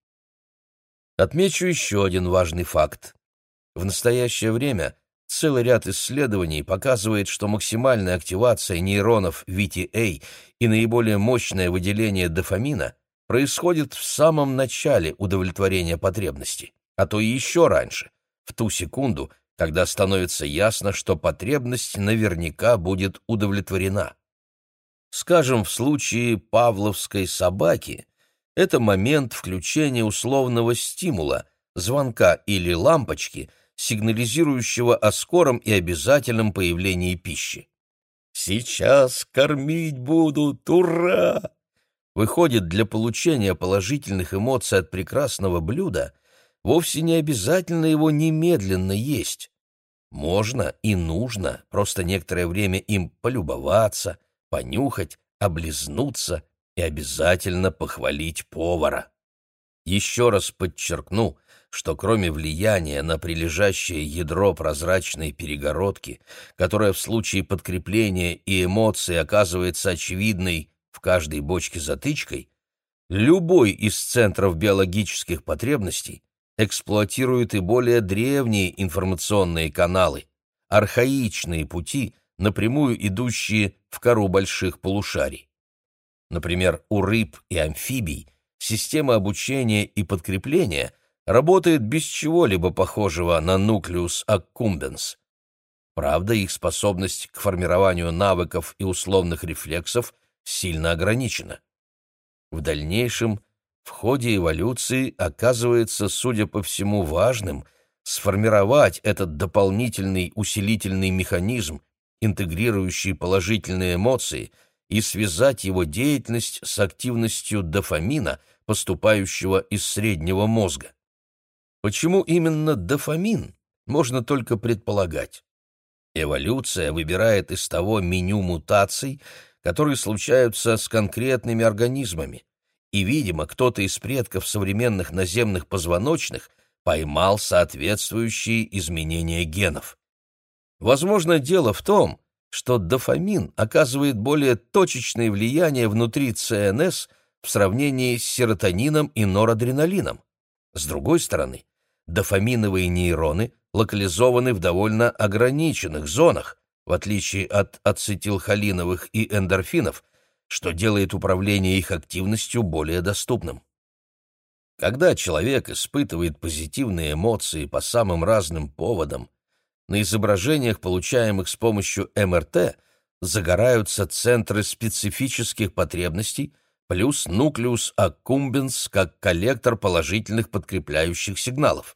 Отмечу еще один важный факт. В настоящее время целый ряд исследований показывает, что максимальная активация нейронов ви ти эй и наиболее мощное выделение дофамина происходит в самом начале удовлетворения потребности, а то и еще раньше, в ту секунду, когда становится ясно, что потребность наверняка будет удовлетворена. Скажем, в случае павловской собаки это момент включения условного стимула, звонка или лампочки, сигнализирующего о скором и обязательном появлении пищи. «Сейчас кормить будут! Ура!» Выходит, для получения положительных эмоций от прекрасного блюда вовсе не обязательно его немедленно есть. Можно и нужно просто некоторое время им полюбоваться, понюхать, облизнуться и обязательно похвалить повара. Еще раз подчеркну, что кроме влияния на прилежащее ядро прозрачной перегородки, которая в случае подкрепления и эмоций оказывается очевидной в каждой бочке затычкой, любой из центров биологических потребностей эксплуатирует и более древние информационные каналы, архаичные пути, напрямую идущие в кору больших полушарий. Например, у рыб и амфибий система обучения и подкрепления работает без чего-либо похожего на nucleus accumbens. Правда, их способность к формированию навыков и условных рефлексов сильно ограничена. В дальнейшем, в ходе эволюции оказывается, судя по всему, важным сформировать этот дополнительный усилительный механизм, интегрирующий положительные эмоции, и связать его деятельность с активностью дофамина, поступающего из среднего мозга. Почему именно дофамин, можно только предполагать. Эволюция выбирает из того меню мутаций, которые случаются с конкретными организмами, и, видимо, кто-то из предков современных наземных позвоночных поймал соответствующие изменения генов. Возможно, дело в том, что дофамин оказывает более точечное влияние внутри ЦНС в сравнении с серотонином и норадреналином. С другой стороны, дофаминовые нейроны локализованы в довольно ограниченных зонах, в отличие от ацетилхолиновых и эндорфинов, что делает управление их активностью более доступным. Когда человек испытывает позитивные эмоции по самым разным поводам, на изображениях, получаемых с помощью эм эр тэ, загораются центры специфических потребностей плюс nucleus accumbens как коллектор положительных подкрепляющих сигналов.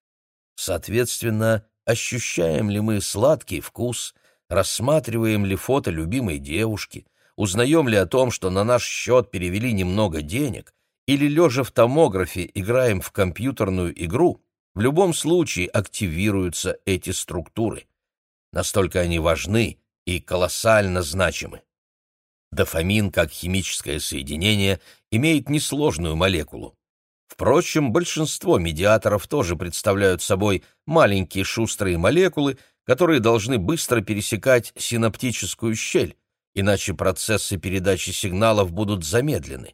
Соответственно, ощущаем ли мы сладкий вкус, рассматриваем ли фото любимой девушки, узнаем ли о том, что на наш счет перевели немного денег, или, лежа в томографе, играем в компьютерную игру, в любом случае активируются эти структуры. Настолько они важны и колоссально значимы. Дофамин, как химическое соединение, имеет несложную молекулу. Впрочем, большинство медиаторов тоже представляют собой маленькие шустрые молекулы, которые должны быстро пересекать синаптическую щель, иначе процессы передачи сигналов будут замедлены.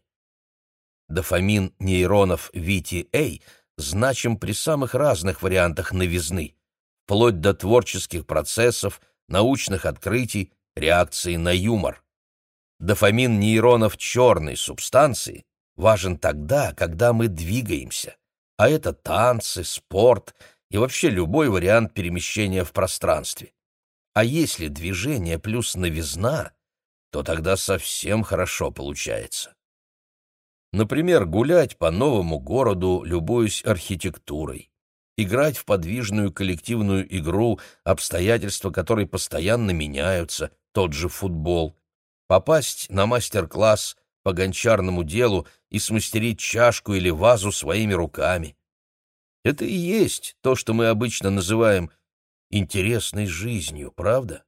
Дофамин нейронов ви ти эй значим при самых разных вариантах новизны, вплоть до творческих процессов, научных открытий, реакции на юмор. Дофамин нейронов черной субстанции важен тогда, когда мы двигаемся, а это танцы, спорт и вообще любой вариант перемещения в пространстве. А если движение плюс новизна, то тогда совсем хорошо получается. Например, гулять по новому городу, любуясь архитектурой, играть в подвижную коллективную игру, обстоятельства которой постоянно меняются, тот же футбол, попасть на мастер-класс по гончарному делу и смастерить чашку или вазу своими руками. Это и есть то, что мы обычно называем интересной жизнью, правда?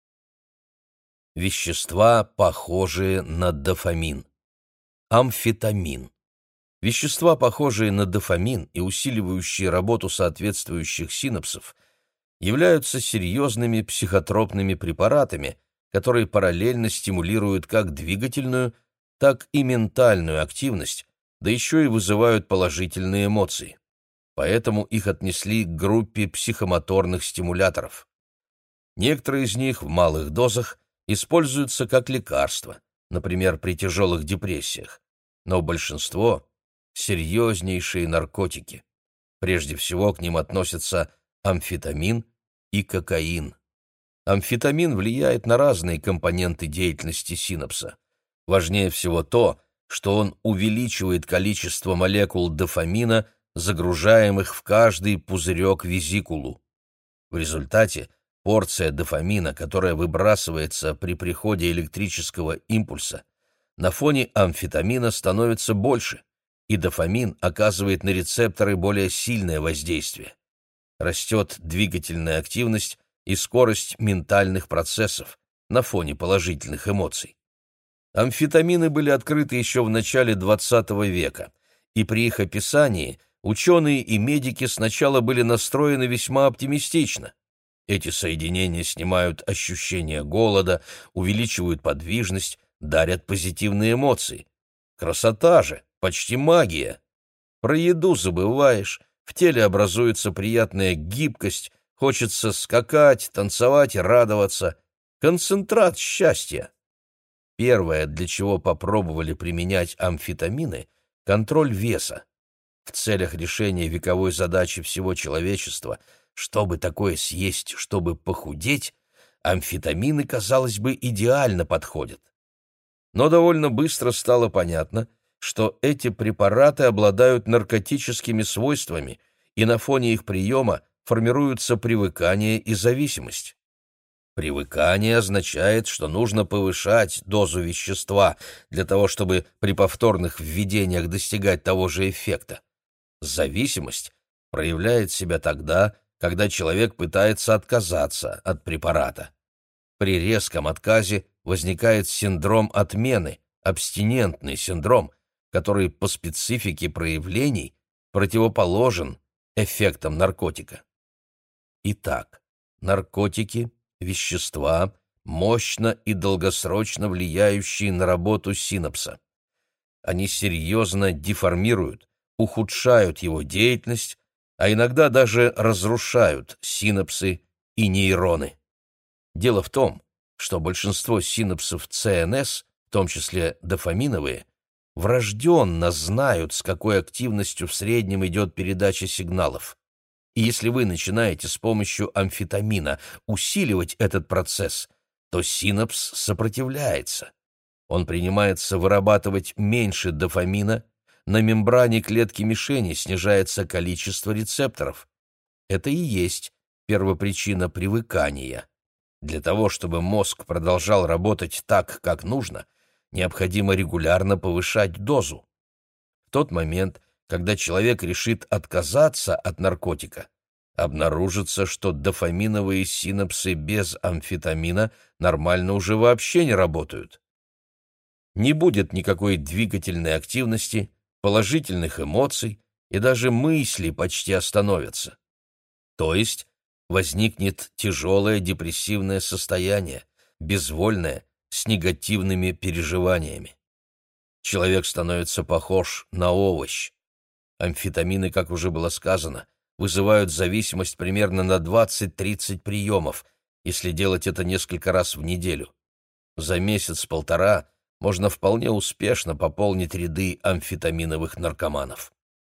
Вещества, похожие на дофамин. Амфетамин. Вещества, похожие на дофамин и усиливающие работу соответствующих синапсов, являются серьезными психотропными препаратами, которые параллельно стимулируют как двигательную, так и ментальную активность, да еще и вызывают положительные эмоции. Поэтому их отнесли к группе психомоторных стимуляторов. Некоторые из них в малых дозах используются как лекарства, например, при тяжелых депрессиях, но большинство — серьезнейшие наркотики. Прежде всего к ним относятся амфетамин и кокаин. Амфетамин влияет на разные компоненты деятельности синапса. Важнее всего то, что он увеличивает количество молекул дофамина, загружаемых в каждый пузырек-везикулу. В результате порция дофамина, которая выбрасывается при приходе электрического импульса, на фоне амфетамина становится больше, и дофамин оказывает на рецепторы более сильное воздействие. Растет двигательная активность и скорость ментальных процессов на фоне положительных эмоций. Амфетамины были открыты еще в начале двадцатого века, и при их описании ученые и медики сначала были настроены весьма оптимистично. Эти соединения снимают ощущение голода, увеличивают подвижность, дарят позитивные эмоции. Красота же, почти магия. Про еду забываешь, в теле образуется приятная гибкость, хочется скакать, танцевать и радоваться. концентрат счастья. Первое, для чего попробовали применять амфетамины – контроль веса. В целях решения вековой задачи всего человечества, чтобы такое съесть, чтобы похудеть, амфетамины, казалось бы, идеально подходят. Но довольно быстро стало понятно, что эти препараты обладают наркотическими свойствами, и на фоне их приема формируются привыкание и зависимость. Привыкание означает, что нужно повышать дозу вещества для того, чтобы при повторных введениях достигать того же эффекта. Зависимость проявляет себя тогда, когда человек пытается отказаться от препарата. При резком отказе возникает синдром отмены, абстинентный синдром, который по специфике проявлений противоположен эффектам наркотика. Итак, наркотики – вещества, мощно и долгосрочно влияющие на работу синапса. Они серьезно деформируют, ухудшают его деятельность, а иногда даже разрушают синапсы и нейроны. Дело в том, что большинство синапсов ЦНС, в том числе дофаминовые, врожденно знают, с какой активностью в среднем идет передача сигналов. И если вы начинаете с помощью амфетамина усиливать этот процесс, то синапс сопротивляется. Он принимается вырабатывать меньше дофамина, на мембране клетки мишени снижается количество рецепторов. Это и есть первопричина привыкания. Для того, чтобы мозг продолжал работать так, как нужно, необходимо регулярно повышать дозу. В тот момент, когда человек решит отказаться от наркотика, обнаружится, что дофаминовые синапсы без амфетамина нормально уже вообще не работают. Не будет никакой двигательной активности, положительных эмоций, и даже мысли почти остановятся. То есть возникнет тяжелое депрессивное состояние, безвольное, с негативными переживаниями. Человек становится похож на овощ. Амфетамины, как уже было сказано, вызывают зависимость примерно на двадцать-тридцать приемов, если делать это несколько раз в неделю. За месяц-полтора можно вполне успешно пополнить ряды амфетаминовых наркоманов.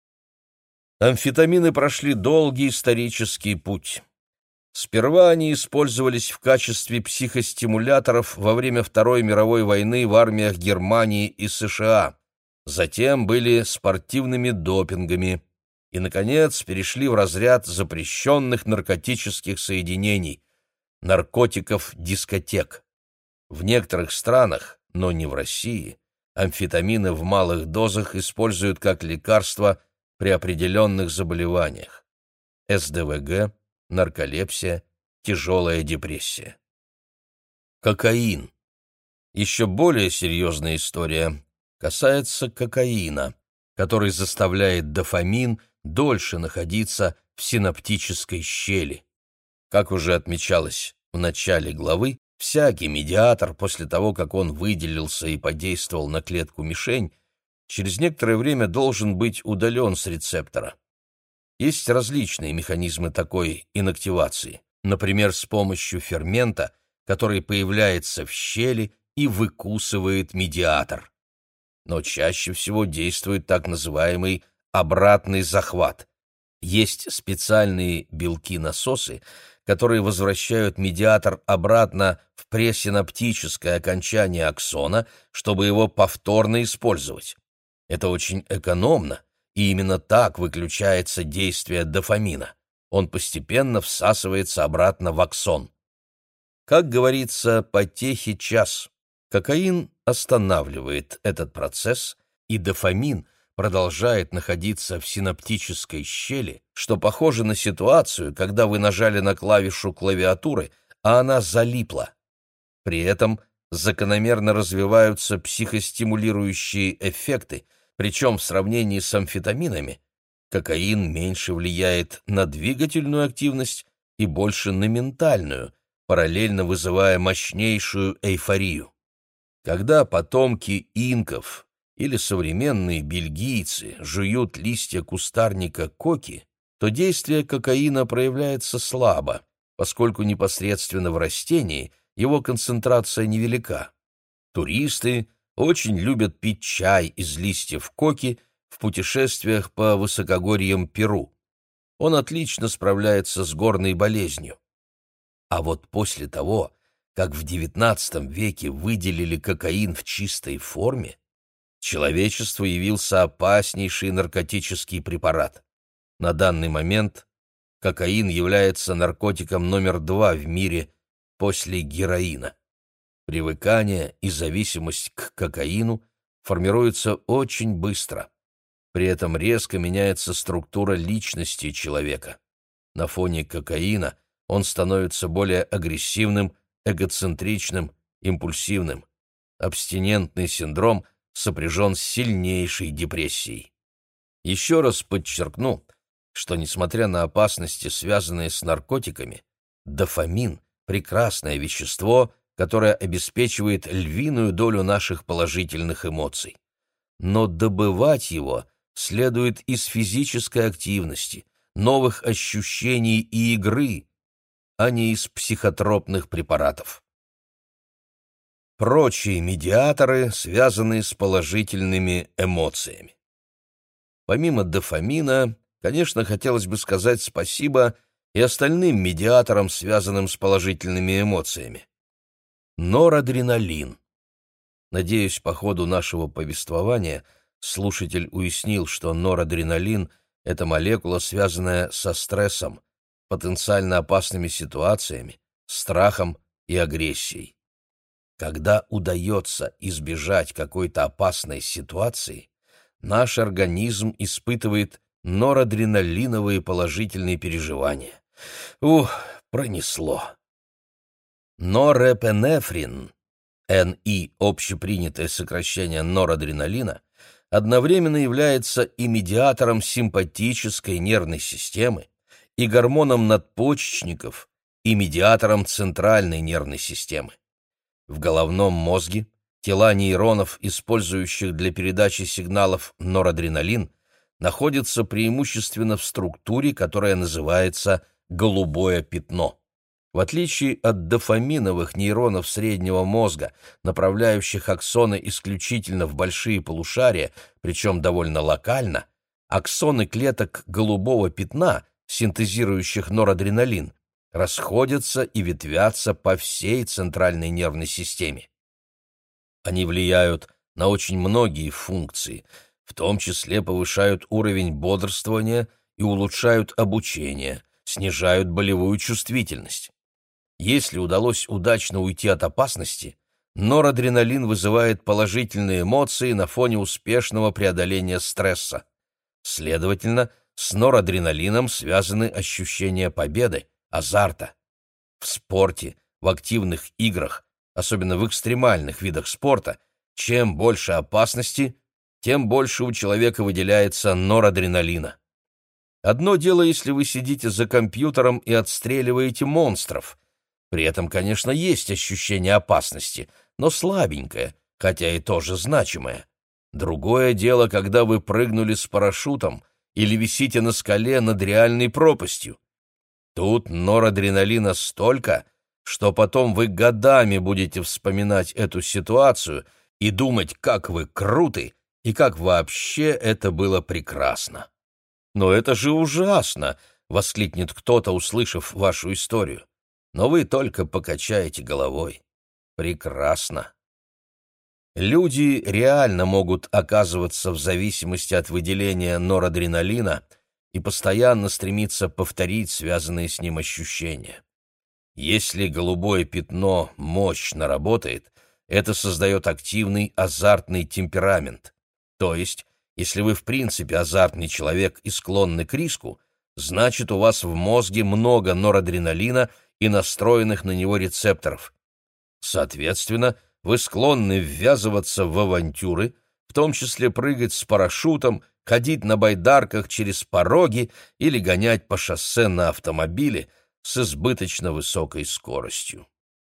Амфетамины прошли долгий исторический путь. Сперва они использовались в качестве психостимуляторов во время Второй мировой войны в армиях Германии и США. Затем были спортивными допингами и, наконец, перешли в разряд запрещенных наркотических соединений – наркотиков-дискотек. В некоторых странах, но не в России, амфетамины в малых дозах используют как лекарство при определенных заболеваниях – эс дэ вэ гэ, нарколепсия, тяжелая депрессия. Кокаин. Еще более серьезная история касается кокаина, который заставляет дофамин дольше находиться в синаптической щели. Как уже отмечалось в начале главы, всякий медиатор, после того, как он выделился и подействовал на клетку-мишень, через некоторое время должен быть удален с рецептора. Есть различные механизмы такой инактивации, например, с помощью фермента, который появляется в щели и выкусывает медиатор. Но чаще всего действует так называемый обратный захват. Есть специальные белки-насосы, которые возвращают медиатор обратно в пресинаптическое окончание аксона, чтобы его повторно использовать. Это очень экономно, и именно так выключается действие дофамина. Он постепенно всасывается обратно в аксон. Как говорится, потехи час. Кокаин останавливает этот процесс, и дофамин продолжает находиться в синаптической щели, что похоже на ситуацию, когда вы нажали на клавишу клавиатуры, а она залипла. При этом закономерно развиваются психостимулирующие эффекты, причем в сравнении с амфетаминами кокаин меньше влияет на двигательную активность и больше на ментальную, параллельно вызывая мощнейшую эйфорию. Когда потомки инков или современные бельгийцы жуют листья кустарника коки, то действие кокаина проявляется слабо, поскольку непосредственно в растении его концентрация невелика. Туристы очень любят пить чай из листьев коки в путешествиях по высокогорьям Перу. Он отлично справляется с горной болезнью. А вот после того, как в девятнадцатом веке выделили кокаин в чистой форме, человечеству явился опаснейший наркотический препарат. На данный момент кокаин является наркотиком номер два в мире после героина. Привыкание и зависимость к кокаину формируются очень быстро. При этом резко меняется структура личности человека. На фоне кокаина он становится более агрессивным, эгоцентричным, импульсивным. Абстинентный синдром сопряжен с сильнейшей депрессией. Еще раз подчеркну, что, несмотря на опасности, связанные с наркотиками, дофамин – прекрасное вещество, которое обеспечивает львиную долю наших положительных эмоций. Но добывать его следует из физической активности, новых ощущений и игры, а не из психотропных препаратов. Прочие медиаторы, связанные с положительными эмоциями. Помимо дофамина, конечно, хотелось бы сказать спасибо и остальным медиаторам, связанным с положительными эмоциями. Норадреналин. Надеюсь, по ходу нашего повествования слушатель уяснил, что норадреналин — это молекула, связанная со стрессом, потенциально опасными ситуациями, страхом и агрессией. Когда удается избежать какой-то опасной ситуации, наш организм испытывает норадреналиновые положительные переживания. Ух, пронесло. Норепинефрин, эн и, общепринятое сокращение норадреналина, одновременно является и медиатором симпатической нервной системы, и гормоном надпочечников, и медиатором центральной нервной системы. В головном мозге тела нейронов, использующих для передачи сигналов норадреналин, находятся преимущественно в структуре, которая называется голубое пятно. В отличие от дофаминовых нейронов среднего мозга, направляющих аксоны исключительно в большие полушария, причем довольно локально, аксоны клеток голубого пятна, синтезирующих норадреналин, расходятся и ветвятся по всей центральной нервной системе. Они влияют на очень многие функции, в том числе повышают уровень бодрствования и улучшают обучение, снижают болевую чувствительность. Если удалось удачно уйти от опасности, норадреналин вызывает положительные эмоции на фоне успешного преодоления стресса. Следовательно, с норадреналином связаны ощущения победы, азарта. В спорте, в активных играх, особенно в экстремальных видах спорта, чем больше опасности, тем больше у человека выделяется норадреналина. Одно дело, если вы сидите за компьютером и отстреливаете монстров. При этом, конечно, есть ощущение опасности, но слабенькое, хотя и тоже значимое. Другое дело, когда вы прыгнули с парашютом или висите на скале над реальной пропастью. Тут норадреналина столько, что потом вы годами будете вспоминать эту ситуацию и думать, как вы круты и как вообще это было прекрасно. «Но это же ужасно!» — воскликнет кто-то, услышав вашу историю. Но вы только покачаете головой. Прекрасно. Люди реально могут оказываться в зависимости от выделения норадреналина и постоянно стремиться повторить связанные с ним ощущения. Если голубое пятно мощно работает, это создает активный азартный темперамент. То есть, если вы в принципе азартный человек и склонны к риску, значит, у вас в мозге много норадреналина и настроенных на него рецепторов. Соответственно, вы склонны ввязываться в авантюры, в том числе прыгать с парашютом, ходить на байдарках через пороги или гонять по шоссе на автомобиле с избыточно высокой скоростью.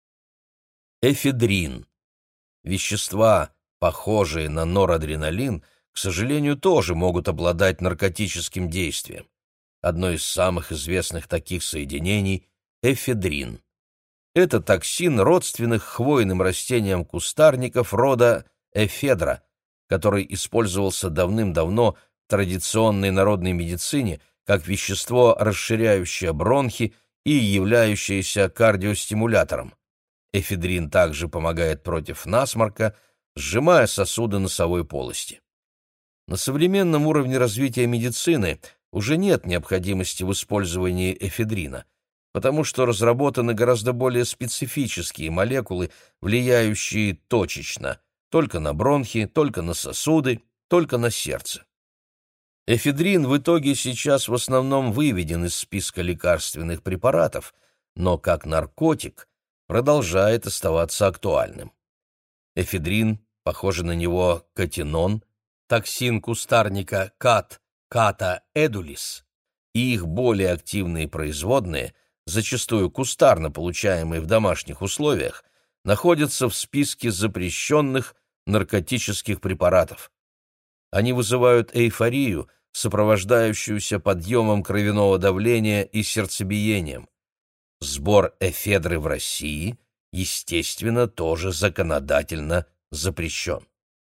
Эфедрин. Вещества, похожие на норадреналин, к сожалению, тоже могут обладать наркотическим действием. Одно из самых известных таких соединений — эфедрин. Это токсин родственных хвойным растениям кустарников рода эфедра, который использовался давным-давно в традиционной народной медицине как вещество, расширяющее бронхи и являющееся кардиостимулятором. Эфедрин также помогает против насморка, сжимая сосуды носовой полости. На современном уровне развития медицины уже нет необходимости в использовании эфедрина, потому что разработаны гораздо более специфические молекулы, влияющие точечно, только на бронхи, только на сосуды, только на сердце. Эфедрин в итоге сейчас в основном выведен из списка лекарственных препаратов, но как наркотик продолжает оставаться актуальным. Эфедрин, похоже на него катинон, токсин кустарника кат, ката эдулис, и их более активные производные, зачастую кустарно получаемые в домашних условиях, находятся в списке запрещенных наркотических препаратов. Они вызывают эйфорию, сопровождающуюся подъемом кровяного давления и сердцебиением. Сбор эфедры в России, естественно, тоже законодательно запрещен.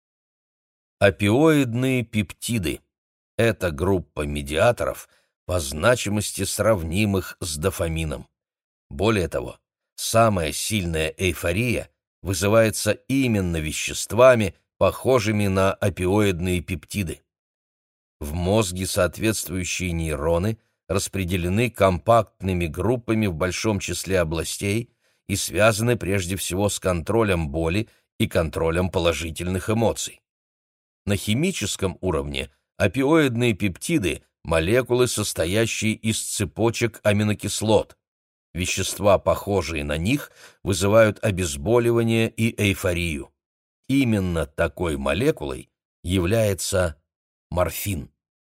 Опиоидные пептиды – это группа медиаторов, по значимости сравнимых с дофамином. Более того, самая сильная эйфория вызывается именно веществами, похожими на опиоидные пептиды. В мозге соответствующие нейроны распределены компактными группами в большом числе областей и связаны прежде всего с контролем боли и контролем положительных эмоций. На химическом уровне опиоидные пептиды – молекулы, состоящие из цепочек аминокислот. Вещества, похожие на них, вызывают обезболивание и эйфорию. Именно такой молекулой является морфин.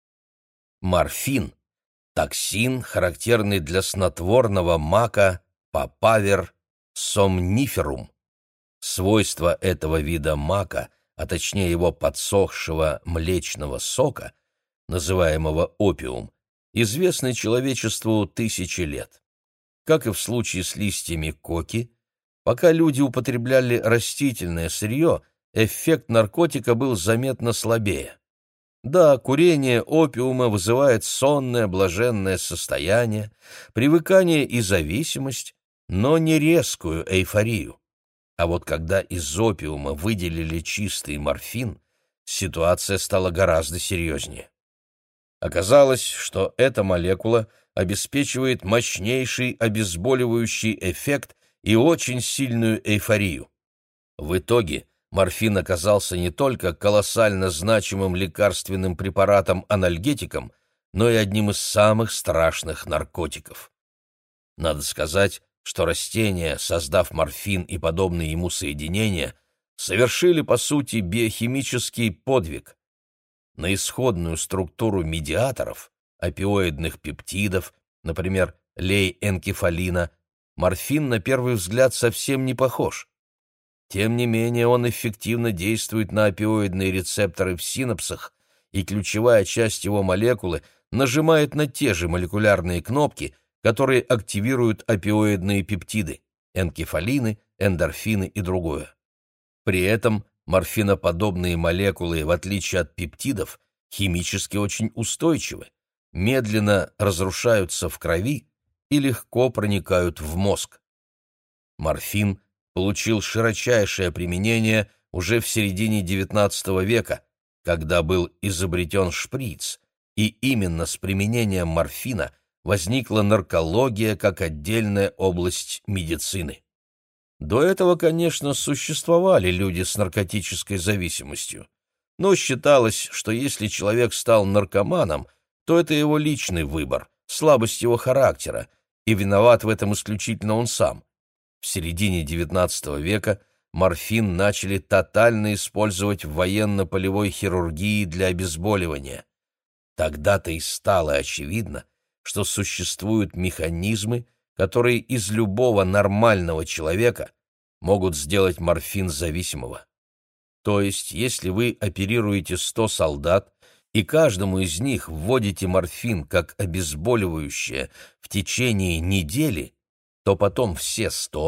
Морфин – токсин, характерный для снотворного мака Papaver somniferum. Свойства этого вида мака, а точнее его подсохшего млечного сока, называемого опиум, известны человечеству тысячи лет. Как и в случае с листьями коки, пока люди употребляли растительное сырье, эффект наркотика был заметно слабее. Да, курение опиума вызывает сонное, блаженное состояние, привыкание и зависимость, но не резкую эйфорию. А вот когда из опиума выделили чистый морфин, ситуация стала гораздо серьезнее. Оказалось, что эта молекула обеспечивает мощнейший обезболивающий эффект и очень сильную эйфорию. В итоге морфин оказался не только колоссально значимым лекарственным препаратом-анальгетиком, но и одним из самых страшных наркотиков. Надо сказать, что растения, создав морфин и подобные ему соединения, совершили, по сути, биохимический подвиг. На исходную структуру медиаторов, опиоидных пептидов, например, лей-энкефалина, морфин на первый взгляд совсем не похож. Тем не менее, он эффективно действует на опиоидные рецепторы в синапсах, и ключевая часть его молекулы нажимает на те же молекулярные кнопки, которые активируют опиоидные пептиды – энкефалины, эндорфины и другое. При этом морфиноподобные молекулы, в отличие от пептидов, химически очень устойчивы, медленно разрушаются в крови и легко проникают в мозг. Морфин получил широчайшее применение уже в середине девятнадцатого века, когда был изобретен шприц, и именно с применением морфина возникла наркология как отдельная область медицины. До этого, конечно, существовали люди с наркотической зависимостью, но считалось, что если человек стал наркоманом, то это его личный выбор, слабость его характера, и виноват в этом исключительно он сам. В середине девятнадцатого века морфин начали тотально использовать в военно-полевой хирургии для обезболивания. Тогда-то и стало очевидно, что существуют механизмы, которые из любого нормального человека могут сделать морфин зависимого. То есть, если вы оперируете сто солдат и каждому из них вводите морфин как обезболивающее в течение недели, то потом все сто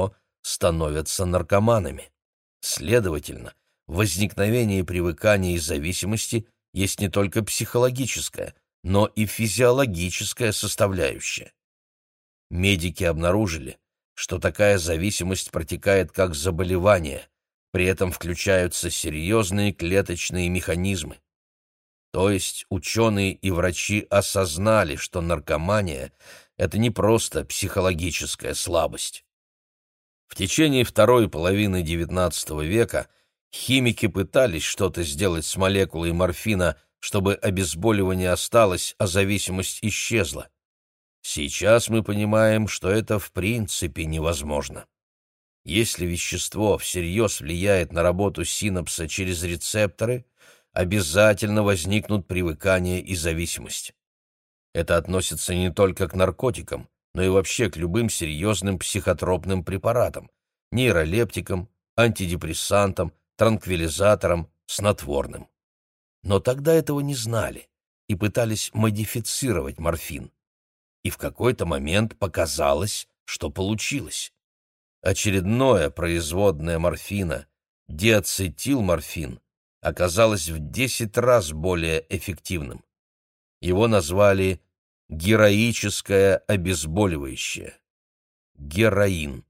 становятся наркоманами. Следовательно, возникновение привыкания и зависимости есть не только психологическая, но и физиологическая составляющая. Медики обнаружили, что такая зависимость протекает как заболевание, при этом включаются серьезные клеточные механизмы. То есть ученые и врачи осознали, что наркомания – это не просто психологическая слабость. В течение второй половины девятнадцатого века химики пытались что-то сделать с молекулой морфина, чтобы обезболивание осталось, а зависимость исчезла. Сейчас мы понимаем, что это в принципе невозможно. Если вещество всерьез влияет на работу синапса через рецепторы, обязательно возникнут привыкание и зависимость. Это относится не только к наркотикам, но и вообще к любым серьезным психотропным препаратам, нейролептикам, антидепрессантам, транквилизаторам, снотворным. Но тогда этого не знали и пытались модифицировать морфин. И в какой-то момент показалось, что получилось. Очередное производное морфина, диацетилморфин, оказалось в десять раз более эффективным. Его назвали героическое обезболивающее. Героин.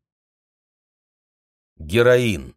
Героин.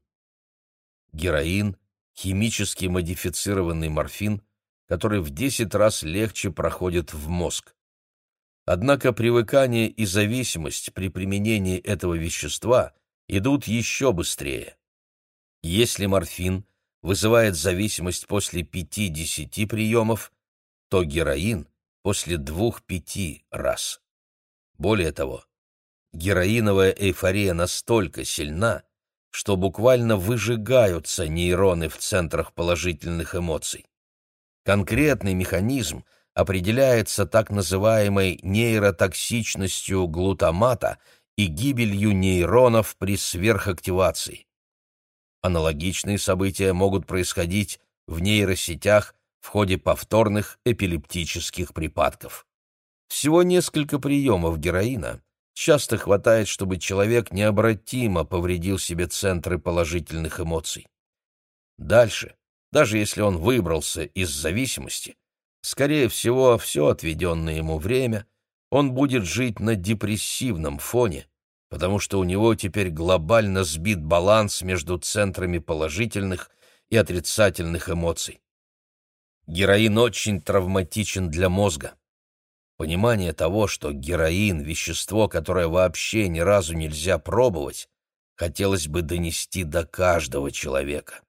Героин – химически модифицированный морфин, который в десять раз легче проходит в мозг. Однако привыкание и зависимость при применении этого вещества идут еще быстрее. Если морфин вызывает зависимость после пяти-десяти приемов, то героин – после двух-пяти раз. Более того, героиновая эйфория настолько сильна, что буквально выжигаются нейроны в центрах положительных эмоций. Конкретный механизм определяется так называемой нейротоксичностью глутамата и гибелью нейронов при сверхактивации. Аналогичные события могут происходить в нейросетях в ходе повторных эпилептических припадков. Всего несколько приемов героина часто хватает, чтобы человек необратимо повредил себе центры положительных эмоций. Дальше, даже если он выбрался из зависимости, скорее всего, все отведенное ему время он будет жить на депрессивном фоне, потому что у него теперь глобально сбит баланс между центрами положительных и отрицательных эмоций. Героин очень травматичен для мозга. Понимание того, что героин – вещество, которое вообще ни разу нельзя пробовать, хотелось бы донести до каждого человека.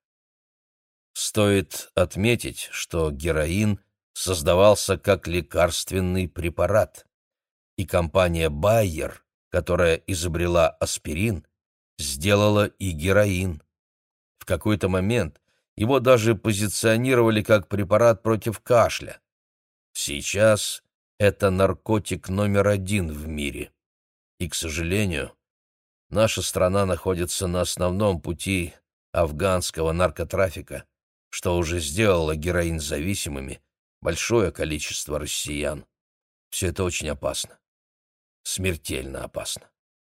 Стоит отметить, что героин создавался как лекарственный препарат, и компания Bayer, которая изобрела аспирин, сделала и героин. В какой-то момент его даже позиционировали как препарат против кашля. Сейчас это наркотик номер один в мире. И, к сожалению, наша страна находится на основном пути афганского наркотрафика, что уже сделало героин зависимыми большое количество россиян. Все это очень опасно. Смертельно опасно.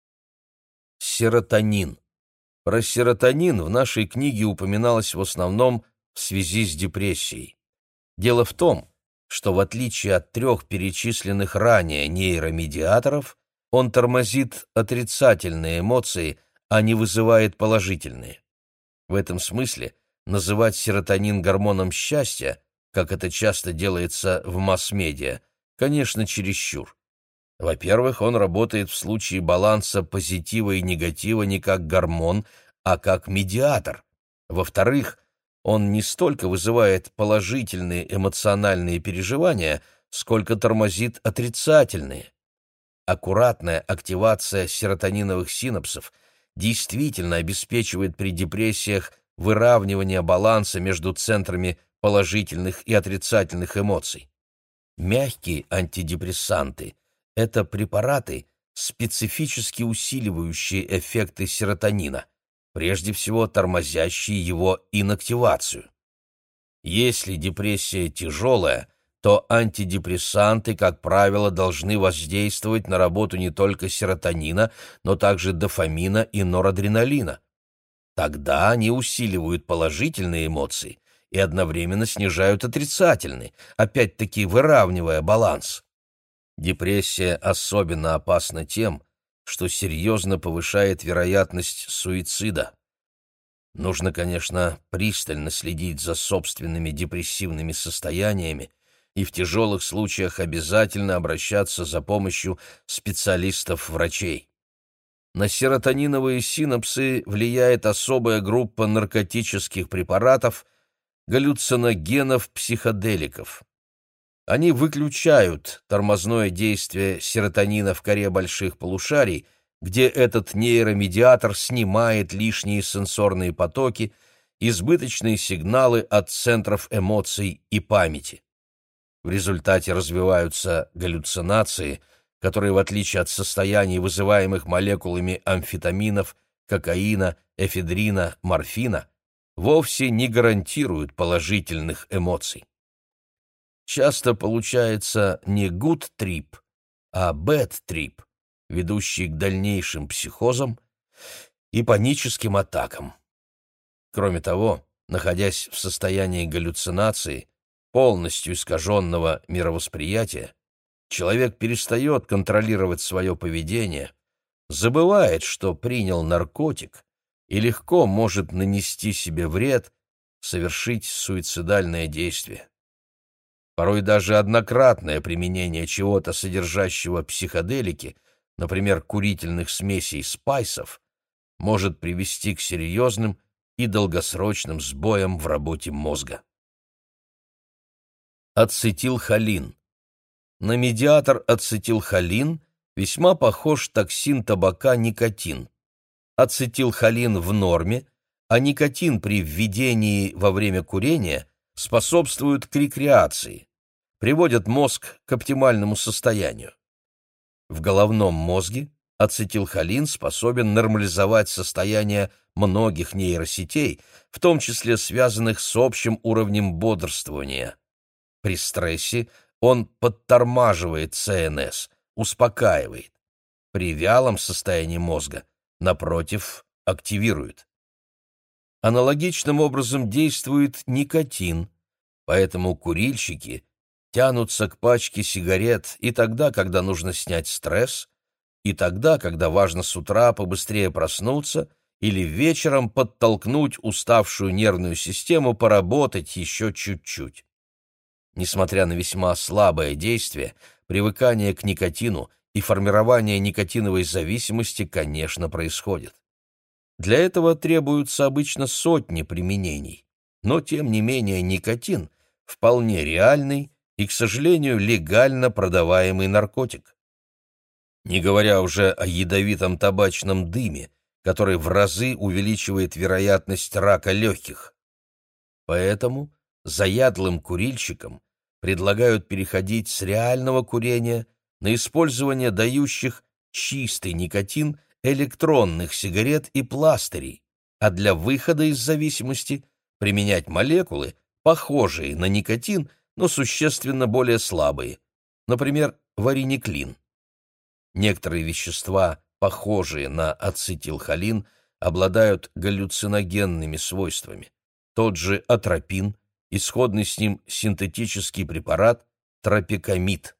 Серотонин. Про серотонин в нашей книге упоминалось в основном в связи с депрессией. Дело в том, что в отличие от трех перечисленных ранее нейромедиаторов, он тормозит отрицательные эмоции, а не вызывает положительные. В этом смысле называть серотонин гормоном счастья, как это часто делается в масс-медиа, конечно, чересчур. Во-первых, он работает в случае баланса позитива и негатива не как гормон, а как медиатор. Во-вторых, он не столько вызывает положительные эмоциональные переживания, сколько тормозит отрицательные. Аккуратная активация серотониновых синапсов действительно обеспечивает при депрессиях выравнивание баланса между центрами положительных и отрицательных эмоций. Мягкие антидепрессанты – это препараты, специфически усиливающие эффекты серотонина, прежде всего тормозящие его инактивацию. Если депрессия тяжелая, то антидепрессанты, как правило, должны воздействовать на работу не только серотонина, но также дофамина и норадреналина. Тогда они усиливают положительные эмоции и одновременно снижают отрицательные, опять-таки выравнивая баланс. Депрессия особенно опасна тем, что серьезно повышает вероятность суицида. Нужно, конечно, пристально следить за собственными депрессивными состояниями и в тяжелых случаях обязательно обращаться за помощью специалистов-врачей. На серотониновые синапсы влияет особая группа наркотических препаратов, галлюциногенов-психоделиков. Они выключают тормозное действие серотонина в коре больших полушарий, где этот нейромедиатор снимает лишние сенсорные потоки, избыточные сигналы от центров эмоций и памяти. В результате развиваются галлюцинации, которые, в отличие от состояний, вызываемых молекулами амфетаминов, кокаина, эфедрина, морфина, вовсе не гарантируют положительных эмоций. Часто получается не good trip, а bad trip, ведущий к дальнейшим психозам и паническим атакам. Кроме того, находясь в состоянии галлюцинации, полностью искаженного мировосприятия, человек перестает контролировать свое поведение, забывает, что принял наркотик, и легко может нанести себе вред, совершить суицидальное действие. Порой даже однократное применение чего-то, содержащего психоделики, например, курительных смесей спайсов, может привести к серьезным и долгосрочным сбоям в работе мозга. Ацетилхолин. На медиатор ацетилхолин весьма похож токсин табака никотин. Ацетилхолин в норме, а никотин при введении во время курения способствует к рекреации, приводят мозг к оптимальному состоянию. В головном мозге ацетилхолин способен нормализовать состояние многих нейросетей, в том числе связанных с общим уровнем бодрствования. При стрессе он подтормаживает ЦНС, успокаивает. При вялом состоянии мозга, напротив, активирует. Аналогичным образом действует никотин, поэтому курильщики тянутся к пачке сигарет и тогда, когда нужно снять стресс, и тогда, когда важно с утра побыстрее проснуться или вечером подтолкнуть уставшую нервную систему поработать еще чуть-чуть. Несмотря на весьма слабое действие, привыкание к никотину и формирование никотиновой зависимости, конечно, происходит. Для этого требуются обычно сотни применений, но, тем не менее, никотин – вполне реальный и, к сожалению, легально продаваемый наркотик. Не говоря уже о ядовитом табачном дыме, который в разы увеличивает вероятность рака легких. Поэтому заядлым курильщикам предлагают переходить с реального курения на использование дающих чистый никотин электронных сигарет и пластырей, а для выхода из зависимости применять молекулы, похожие на никотин, но существенно более слабые, например, варениклин. Некоторые вещества, похожие на ацетилхолин, обладают галлюциногенными свойствами. Тот же атропин, исходный с ним синтетический препарат тропикамид.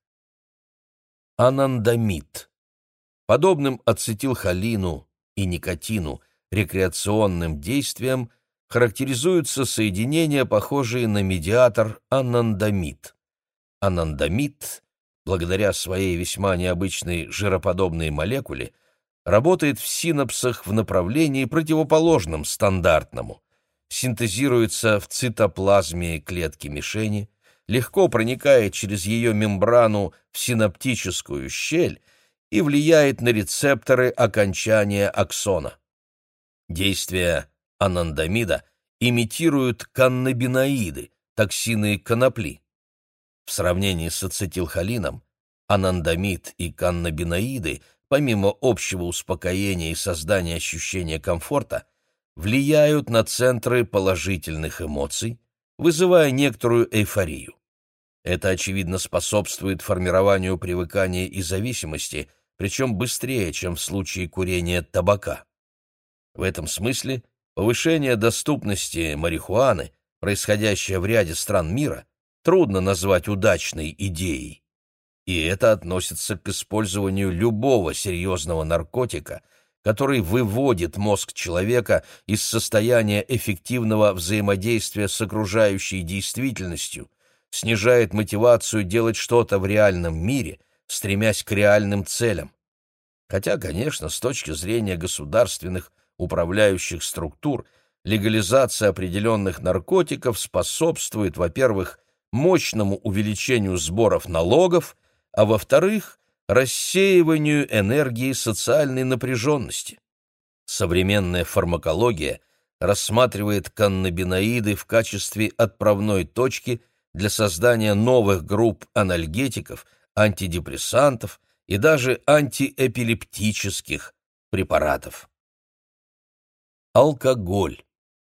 Анандамид. Подобным ацетилхолину и никотину рекреационным действием характеризуются соединения, похожие на медиатор анандамид. Анандамид, благодаря своей весьма необычной жироподобной молекуле, работает в синапсах в направлении, противоположном стандартному, синтезируется в цитоплазме клетки мишени, легко проникает через ее мембрану в синаптическую щель и влияет на рецепторы окончания аксона. Действие анандамида имитируют каннабиноиды, токсины конопли. В сравнении с ацетилхолином, анандамид и каннабиноиды, помимо общего успокоения и создания ощущения комфорта, влияют на центры положительных эмоций, вызывая некоторую эйфорию. Это, очевидно, способствует формированию привыкания и зависимости, причем быстрее, чем в случае курения табака. В этом смысле повышение доступности марихуаны, происходящее в ряде стран мира, трудно назвать удачной идеей. И это относится к использованию любого серьезного наркотика, который выводит мозг человека из состояния эффективного взаимодействия с окружающей действительностью, снижает мотивацию делать что-то в реальном мире, стремясь к реальным целям. Хотя, конечно, с точки зрения государственных управляющих структур, легализация определенных наркотиков способствует, во-первых, мощному увеличению сборов налогов, а во-вторых, рассеиванию энергии социальной напряженности. Современная фармакология рассматривает каннабиноиды в качестве отправной точки для создания новых групп анальгетиков, антидепрессантов и даже антиэпилептических препаратов. Алкоголь.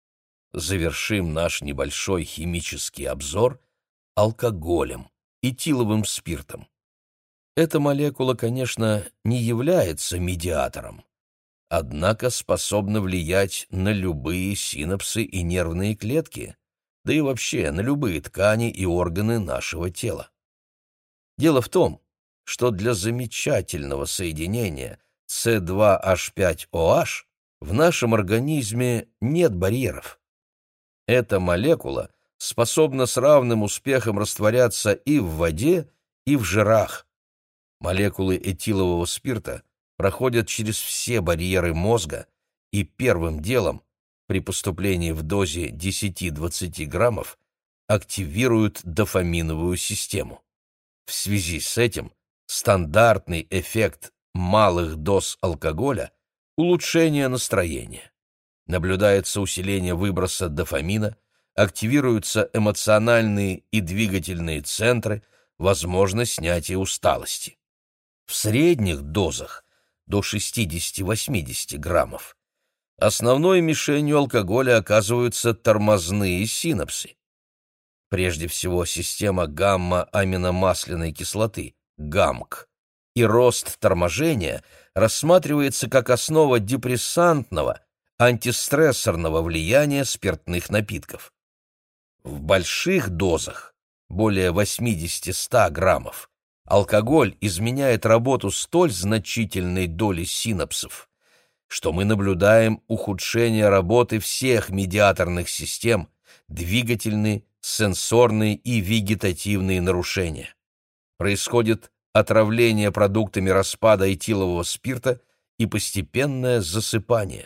Завершим наш небольшой химический обзор алкоголем, этиловым спиртом. Эта молекула, конечно, не является медиатором, однако способна влиять на любые синапсы и нервные клетки, да и вообще на любые ткани и органы нашего тела. Дело в том, что для замечательного соединения С два H пять O H в нашем организме нет барьеров. Эта молекула способна с равным успехом растворяться и в воде, и в жирах. Молекулы этилового спирта проходят через все барьеры мозга и первым делом, при поступлении в дозе десять-двадцать граммов, активируют дофаминовую систему. В связи с этим стандартный эффект малых доз алкоголя – улучшение настроения. Наблюдается усиление выброса дофамина, активируются эмоциональные и двигательные центры, возможно снятие усталости. В средних дозах до шестьдесят-восемьдесят граммов основной мишенью алкоголя оказываются тормозные синапсы. Прежде всего система гамма-аминомасляной кислоты, ГАМК, и рост торможения рассматривается как основа депрессантного, антистрессорного влияния спиртных напитков. В больших дозах, более восемьдесят-сто граммов, алкоголь изменяет работу столь значительной доли синапсов, что мы наблюдаем ухудшение работы всех медиаторных систем, двигательные, сенсорные и вегетативные нарушения. Происходит отравление продуктами распада этилового спирта и постепенное засыпание.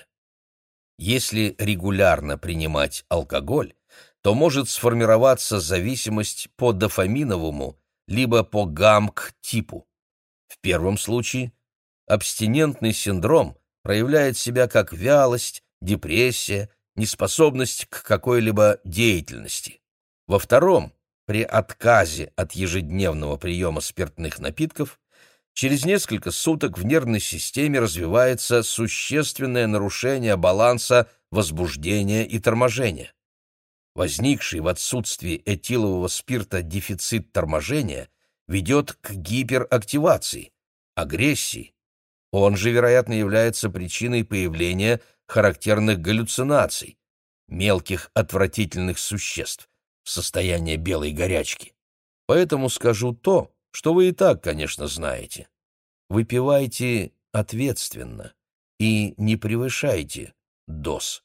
Если регулярно принимать алкоголь, то может сформироваться зависимость по дофаминовому либо по ГАМК-типу. В первом случае абстинентный синдром проявляет себя как вялость, депрессия, неспособность к какой-либо деятельности. Во втором, при отказе от ежедневного приема спиртных напитков, через несколько суток в нервной системе развивается существенное нарушение баланса возбуждения и торможения. Возникший в отсутствии этилового спирта дефицит торможения ведет к гиперактивации, агрессии. Он же, вероятно, является причиной появления характерных галлюцинаций, мелких отвратительных существ, состояние белой горячки. Поэтому скажу то, что вы и так, конечно, знаете. Выпивайте ответственно и не превышайте доз.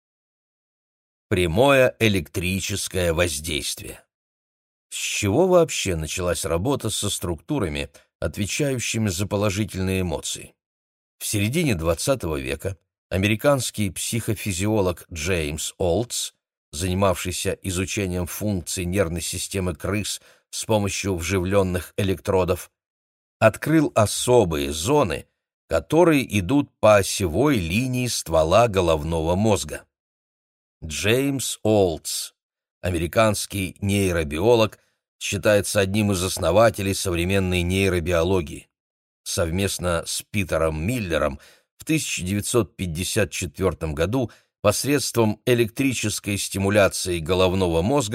Прямое электрическое воздействие. С чего вообще началась работа со структурами, отвечающими за положительные эмоции? В середине двадцатого века американский психофизиолог Джеймс Олдс, занимавшийся изучением функций нервной системы крыс с помощью вживленных электродов, открыл особые зоны, которые идут по осевой линии ствола головного мозга. Джеймс Олдс, американский нейробиолог, считается одним из основателей современной нейробиологии. Совместно с Питером Миллером в тысяча девятьсот пятьдесят четвёртом году посредством электрической стимуляции головного мозга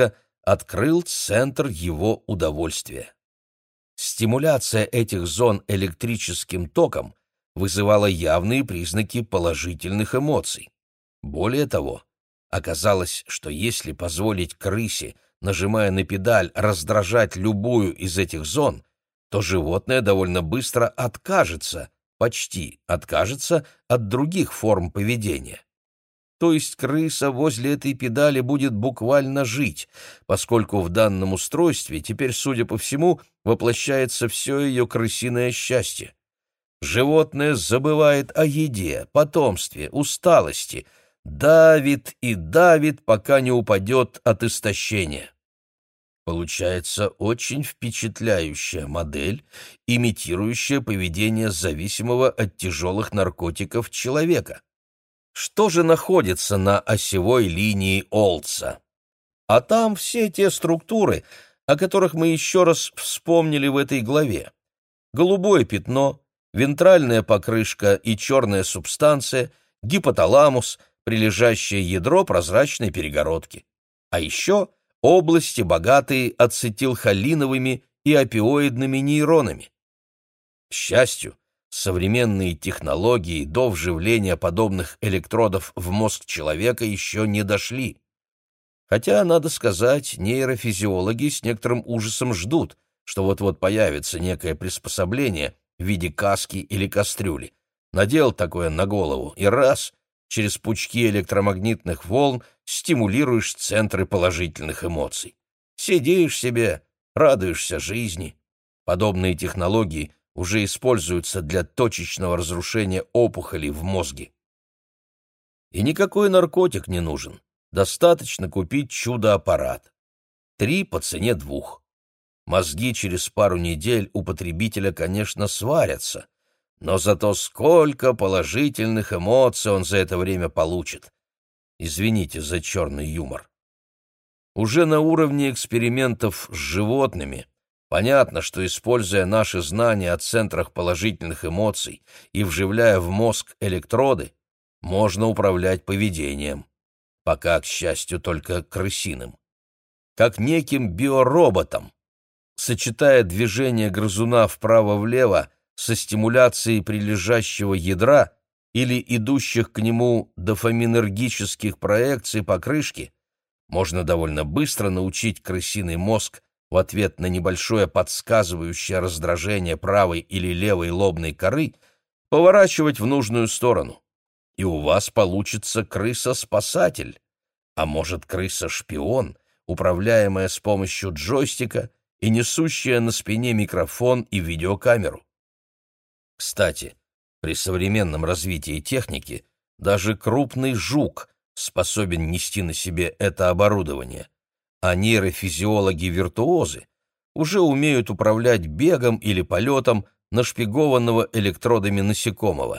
открыл центр его удовольствия. Стимуляция этих зон электрическим током вызывала явные признаки положительных эмоций. Более того, оказалось, что если позволить крысе, нажимая на педаль, раздражать любую из этих зон, то животное довольно быстро откажется, почти откажется от других форм поведения. То есть крыса возле этой педали будет буквально жить, поскольку в данном устройстве теперь, судя по всему, воплощается все ее крысиное счастье. Животное забывает о еде, потомстве, усталости, давит и давит, пока не упадет от истощения. Получается очень впечатляющая модель, имитирующая поведение зависимого от тяжелых наркотиков человека. Что же находится на осевой линии Олдса? А там все те структуры, о которых мы еще раз вспомнили в этой главе. Голубое пятно, вентральная покрышка и черная субстанция, гипоталамус, прилежащее ядро прозрачной перегородки. А еще области, богатые ацетилхолиновыми и опиоидными нейронами. К счастью, современные технологии до вживления подобных электродов в мозг человека еще не дошли. Хотя, надо сказать, нейрофизиологи с некоторым ужасом ждут, что вот-вот появится некое приспособление в виде каски или кастрюли. Надел такое на голову и раз, через пучки электромагнитных волн стимулируешь центры положительных эмоций. Сидишь себе, радуешься жизни. Подобные технологии уже используются для точечного разрушения опухолей в мозге. И никакой наркотик не нужен. Достаточно купить чудо-аппарат. Три по цене двух. Мозги через пару недель у потребителя, конечно, сварятся, но зато сколько положительных эмоций он за это время получит. Извините за черный юмор. Уже на уровне экспериментов с животными понятно, что, используя наши знания о центрах положительных эмоций и вживляя в мозг электроды, можно управлять поведением. Пока, к счастью, только крысиным. Как неким биороботом, сочетая движение грызуна вправо-влево со стимуляцией прилежащего ядра или идущих к нему дофаминергических проекций покрышки, можно довольно быстро научить крысиный мозг в ответ на небольшое подсказывающее раздражение правой или левой лобной коры поворачивать в нужную сторону. И у вас получится крыса-спасатель, а может, крыса-шпион, управляемая с помощью джойстика и несущая на спине микрофон и видеокамеру. Кстати, при современном развитии техники даже крупный жук способен нести на себе это оборудование, а нейрофизиологи-виртуозы уже умеют управлять бегом или полетом нашпигованного электродами насекомого.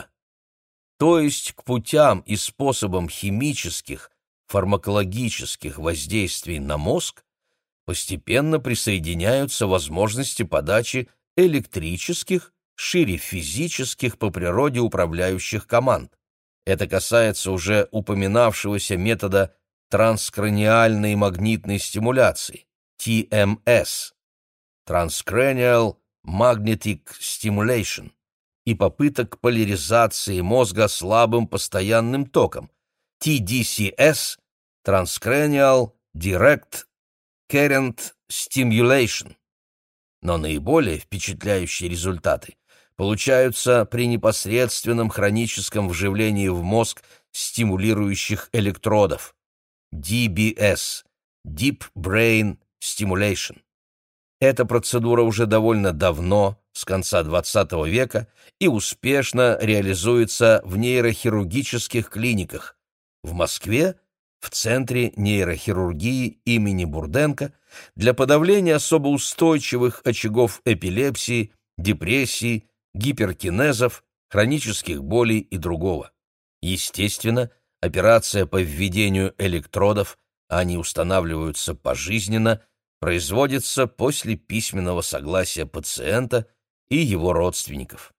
То есть к путям и способам химических, фармакологических воздействий на мозг постепенно присоединяются возможности подачи электрических, шире физических по природе управляющих команд. Это касается уже упоминавшегося метода транскраниальной магнитной стимуляции, ти эм эс, Transcranial Magnetic Stimulation, и попыток поляризации мозга слабым постоянным током, ти ди си эс, Transcranial Direct Current Stimulation. Но наиболее впечатляющие результаты получаются при непосредственном хроническом вживлении в мозг стимулирующих электродов, ди би эс – Deep Brain Stimulation. Эта процедура уже довольно давно, с конца двадцатого века, и успешно реализуется в нейрохирургических клиниках. В Москве в Центре нейрохирургии имени Бурденко для подавления особо устойчивых очагов эпилепсии, депрессии, гиперкинезов, хронических болей и другого. Естественно, операция по введению электродов, они устанавливаются пожизненно, производится после письменного согласия пациента и его родственников.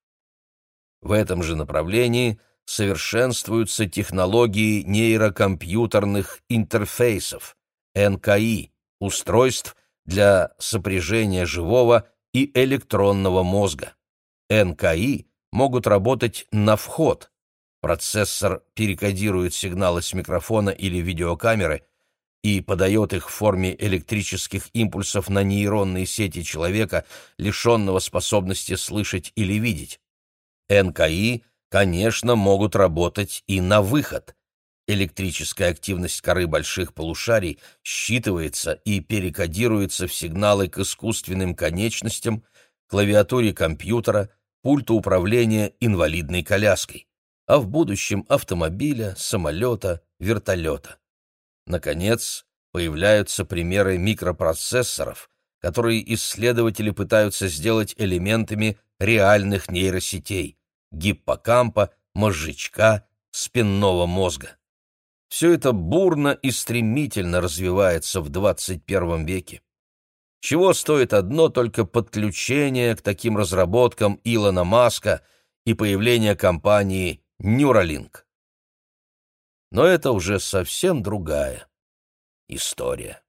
В этом же направлении совершенствуются технологии нейрокомпьютерных интерфейсов, эн ка и, устройств для сопряжения живого и электронного мозга. эн ка и могут работать на вход. Процессор перекодирует сигналы с микрофона или видеокамеры и подает их в форме электрических импульсов на нейронные сети человека, лишенного способности слышать или видеть. эн ка и, конечно, могут работать и на выход. Электрическая активность коры больших полушарий считывается и перекодируется в сигналы к искусственным конечностям, клавиатуре компьютера, пульту управления инвалидной коляской, а в будущем автомобиля, самолета, вертолета. Наконец, появляются примеры микропроцессоров, которые исследователи пытаются сделать элементами реальных нейросетей – гиппокампа, мозжечка, спинного мозга. Все это бурно и стремительно развивается в двадцать первом веке. Чего стоит одно только подключение к таким разработкам Илона Маска и появление компании Neuralink. Но это уже совсем другая история.